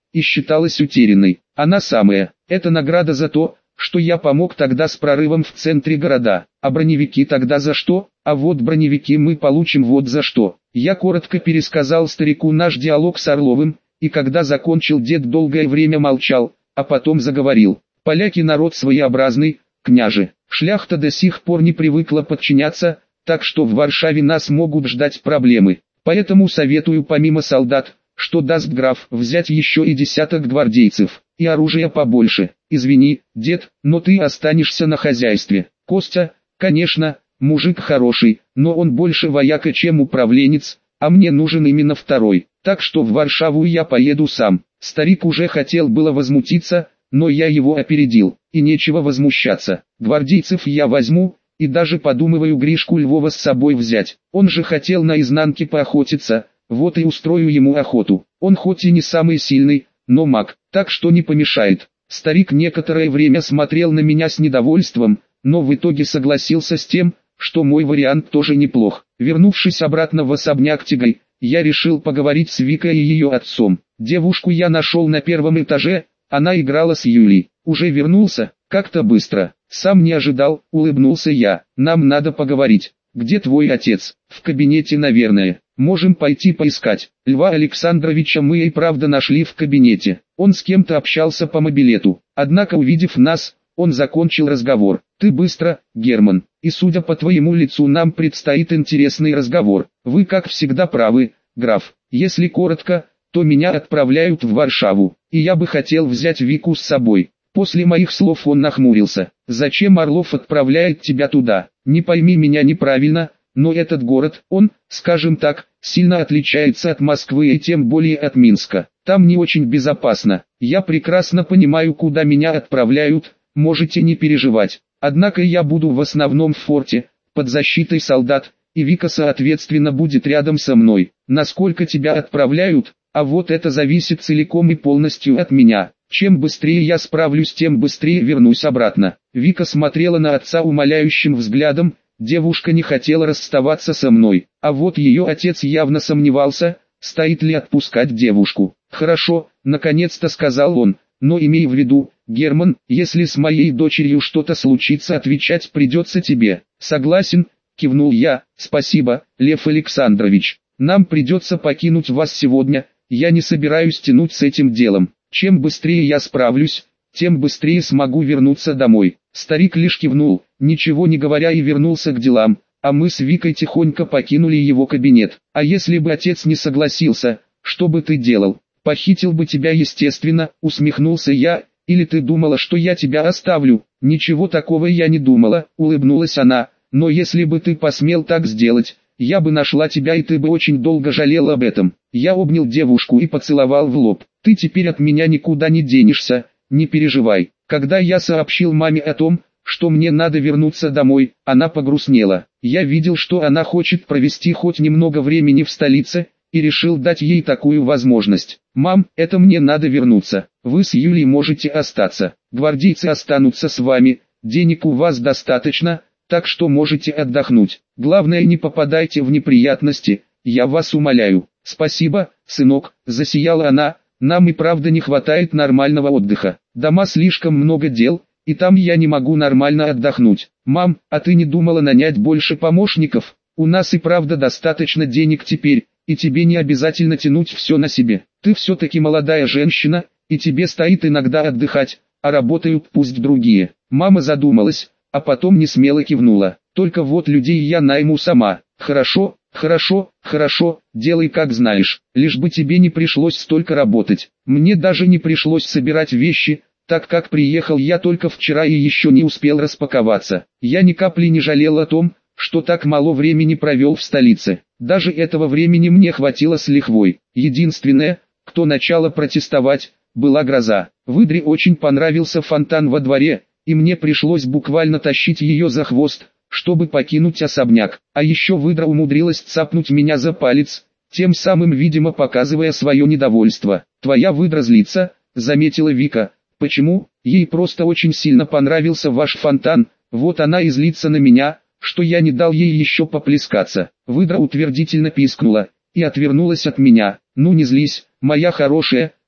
и считалась утерянной. Она самая. Это награда за то, что я помог тогда с прорывом в центре города. А броневики тогда за что? А вот броневики мы получим вот за что. Я коротко пересказал старику наш диалог с Орловым, и когда закончил, дед долгое время молчал, а потом заговорил. Поляки народ своеобразный, княже. Шляхта до сих пор не привыкла подчиняться, так что в Варшаве нас могут ждать проблемы. Поэтому советую помимо солдат, что даст граф, взять еще и десяток гвардейцев, и оружия побольше. Извини, дед, но ты останешься на хозяйстве. Костя, конечно, мужик хороший, но он больше вояка, чем управленец, а мне нужен именно второй. Так что в Варшаву я поеду сам. Старик уже хотел было возмутиться, но я его опередил, и нечего возмущаться. Гвардейцев я возьму, и даже подумываю Гришку Львова с собой взять. Он же хотел наизнанке поохотиться, вот и устрою ему охоту. Он хоть и не самый сильный, но маг, так что не помешает. Старик некоторое время смотрел на меня с недовольством, но в итоге согласился с тем, что мой вариант тоже неплох. Вернувшись обратно в особняк Тигай, я решил поговорить с Викой и ее отцом. Девушку я нашел на первом этаже, она играла с Юлей. Уже вернулся, как-то быстро. Сам не ожидал, улыбнулся я. Нам надо поговорить. Где твой отец? В кабинете, наверное. Можем пойти поискать. Льва Александровича мы и правда нашли в кабинете. Он с кем-то общался по мобилету. Однако, увидев нас, он закончил разговор. Ты быстро, Герман, и судя по твоему лицу, нам предстоит интересный разговор. Вы как всегда правы, граф. Если коротко, то меня отправляют в Варшаву, и я бы хотел взять Вику с собой. После моих слов он нахмурился. Зачем Орлов отправляет тебя туда? Не пойми меня неправильно, но этот город, он, скажем так, сильно отличается от Москвы и тем более от Минска. Там не очень безопасно. Я прекрасно понимаю, куда меня отправляют, можете не переживать. Однако я буду в основном в форте, под защитой солдат, и Вика соответственно будет рядом со мной. Насколько тебя отправляют, а вот это зависит целиком и полностью от меня. Чем быстрее я справлюсь, тем быстрее вернусь обратно. Вика смотрела на отца умоляющим взглядом. Девушка не хотела расставаться со мной, а вот ее отец явно сомневался, стоит ли отпускать девушку. «Хорошо», — наконец-то сказал он, — «но имей в виду, Герман, если с моей дочерью что-то случится, отвечать придется тебе». «Согласен», — кивнул я. «Спасибо, Лев Александрович. Нам придется покинуть вас сегодня, я не собираюсь тянуть с этим делом. Чем быстрее я справлюсь, тем быстрее смогу вернуться домой». Старик лишь кивнул, ничего не говоря, и вернулся к делам, а мы с Викой тихонько покинули его кабинет. «А если бы отец не согласился, что бы ты делал?» «Похитил бы тебя, естественно», — усмехнулся я. «Или ты думала, что я тебя оставлю?» «Ничего такого я не думала», — улыбнулась она. «Но если бы ты посмел так сделать, я бы нашла тебя, и ты бы очень долго жалел об этом». Я обнял девушку и поцеловал в лоб. «Ты теперь от меня никуда не денешься, не переживай». Когда я сообщил маме о том, что мне надо вернуться домой, она погрустнела. Я видел, что она хочет провести хоть немного времени в столице, и решил дать ей такую возможность. «Мам, это мне надо вернуться. Вы с Юлей можете остаться. Гвардейцы останутся с вами, денег у вас достаточно, так что можете отдохнуть. Главное, не попадайте в неприятности, я вас умоляю». «Спасибо, сынок», — засияла она. «Нам и правда не хватает нормального отдыха. Дома слишком много дел, и там я не могу нормально отдохнуть. Мам, а ты не думала нанять больше помощников? У нас и правда достаточно денег теперь, и тебе не обязательно тянуть все на себе. Ты все-таки молодая женщина, и тебе стоит иногда отдыхать, а работают пусть другие». Мама задумалась, а потом несмело кивнула. «Только вот людей я найму сама». «Хорошо, хорошо, хорошо, делай как знаешь, лишь бы тебе не пришлось столько работать. Мне даже не пришлось собирать вещи, так как приехал я только вчера и еще не успел распаковаться. Я ни капли не жалел о том, что так мало времени провел в столице. Даже этого времени мне хватило с лихвой. Единственное, кто начала протестовать, была гроза. Выдре очень понравился фонтан во дворе, и мне пришлось буквально тащить ее за хвост, чтобы покинуть особняк. А еще выдра умудрилась цапнуть меня за палец, тем самым, видимо, показывая свое недовольство. «Твоя выдра злится», — заметила Вика. «Почему? Ей просто очень сильно понравился ваш фонтан, вот она и злится на меня, что я не дал ей еще поплескаться». Выдра утвердительно пискнула и отвернулась от меня. «Ну не злись, моя хорошая»,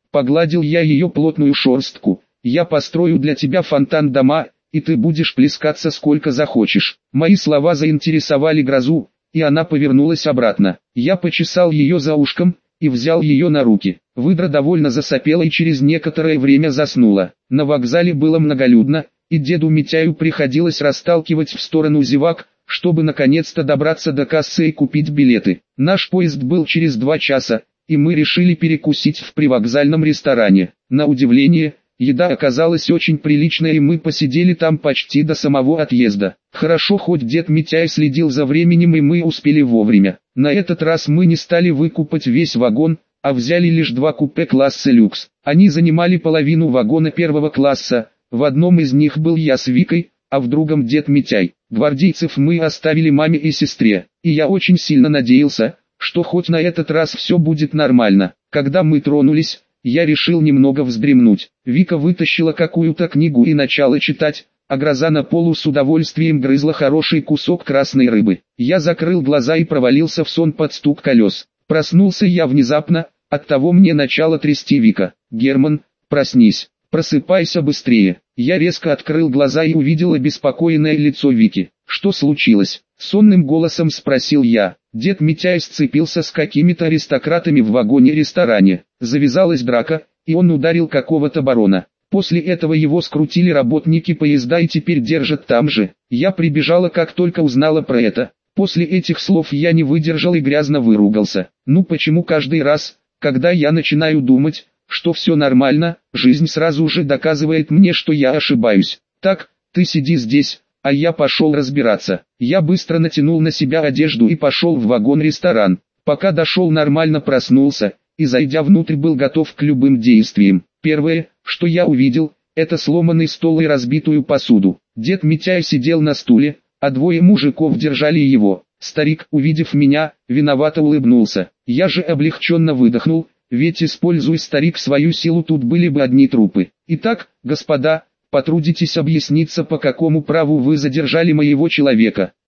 Погладил я ее плотную шерстку. Я построю для тебя фонтан дома, и ты будешь плескаться сколько захочешь. Мои слова заинтересовали грозу, и она повернулась обратно. Я почесал ее за ушком и взял ее на руки. Выдра довольно засопела и через некоторое время заснула. На вокзале было многолюдно, и деду Митяю приходилось расталкивать в сторону зевак, чтобы наконец-то добраться до кассы и купить билеты. Наш поезд был через 2 часа, и мы решили перекусить в привокзальном ресторане. На удивление, еда оказалась очень приличная, и мы посидели там почти до самого отъезда. Хорошо, хоть дед Митяй следил за временем, и мы успели вовремя. На этот раз мы не стали выкупать весь вагон, а взяли лишь 2 купе класса люкс. Они занимали половину вагона первого класса. В одном из них был я с Викой, а в другом дед Митяй. Гвардейцев мы оставили маме и сестре, и я очень сильно надеялся, что хоть на этот раз все будет нормально. Когда мы тронулись, я решил немного вздремнуть. Вика вытащила какую-то книгу и начала читать, а гроза на полу с удовольствием грызла хороший кусок красной рыбы. Я закрыл глаза и провалился в сон под стук колес. Проснулся я внезапно, оттого мне начала трясти Вика. «Герман, проснись, просыпайся быстрее». Я резко открыл глаза и увидел обеспокоенное лицо Вики. «Что случилось?» — сонным голосом спросил я. Дед Митяй сцепился с какими-то аристократами в вагоне-ресторане. Завязалась драка, и он ударил какого-то барона. После этого его скрутили работники поезда и теперь держат там же. Я прибежала, как только узнала про это. После этих слов я не выдержал и грязно выругался. Ну почему каждый раз, когда я начинаю думать, что все нормально, жизнь сразу же доказывает мне, что я ошибаюсь. Так, ты сиди здесь, а я пошел разбираться. Я быстро натянул на себя одежду и пошел в вагон-ресторан. Пока дошел, нормально проснулся, и зайдя внутрь был готов к любым действиям. Первое, что я увидел, это сломанный стол и разбитую посуду. Дед Митяй сидел на стуле, а 2 мужиков держали его. Старик, увидев меня, виновато улыбнулся. Я же облегченно выдохнул, ведь используя старик свою силу, тут были бы одни трупы. Итак, господа, потрудитесь объясниться, по какому праву вы задержали моего человека.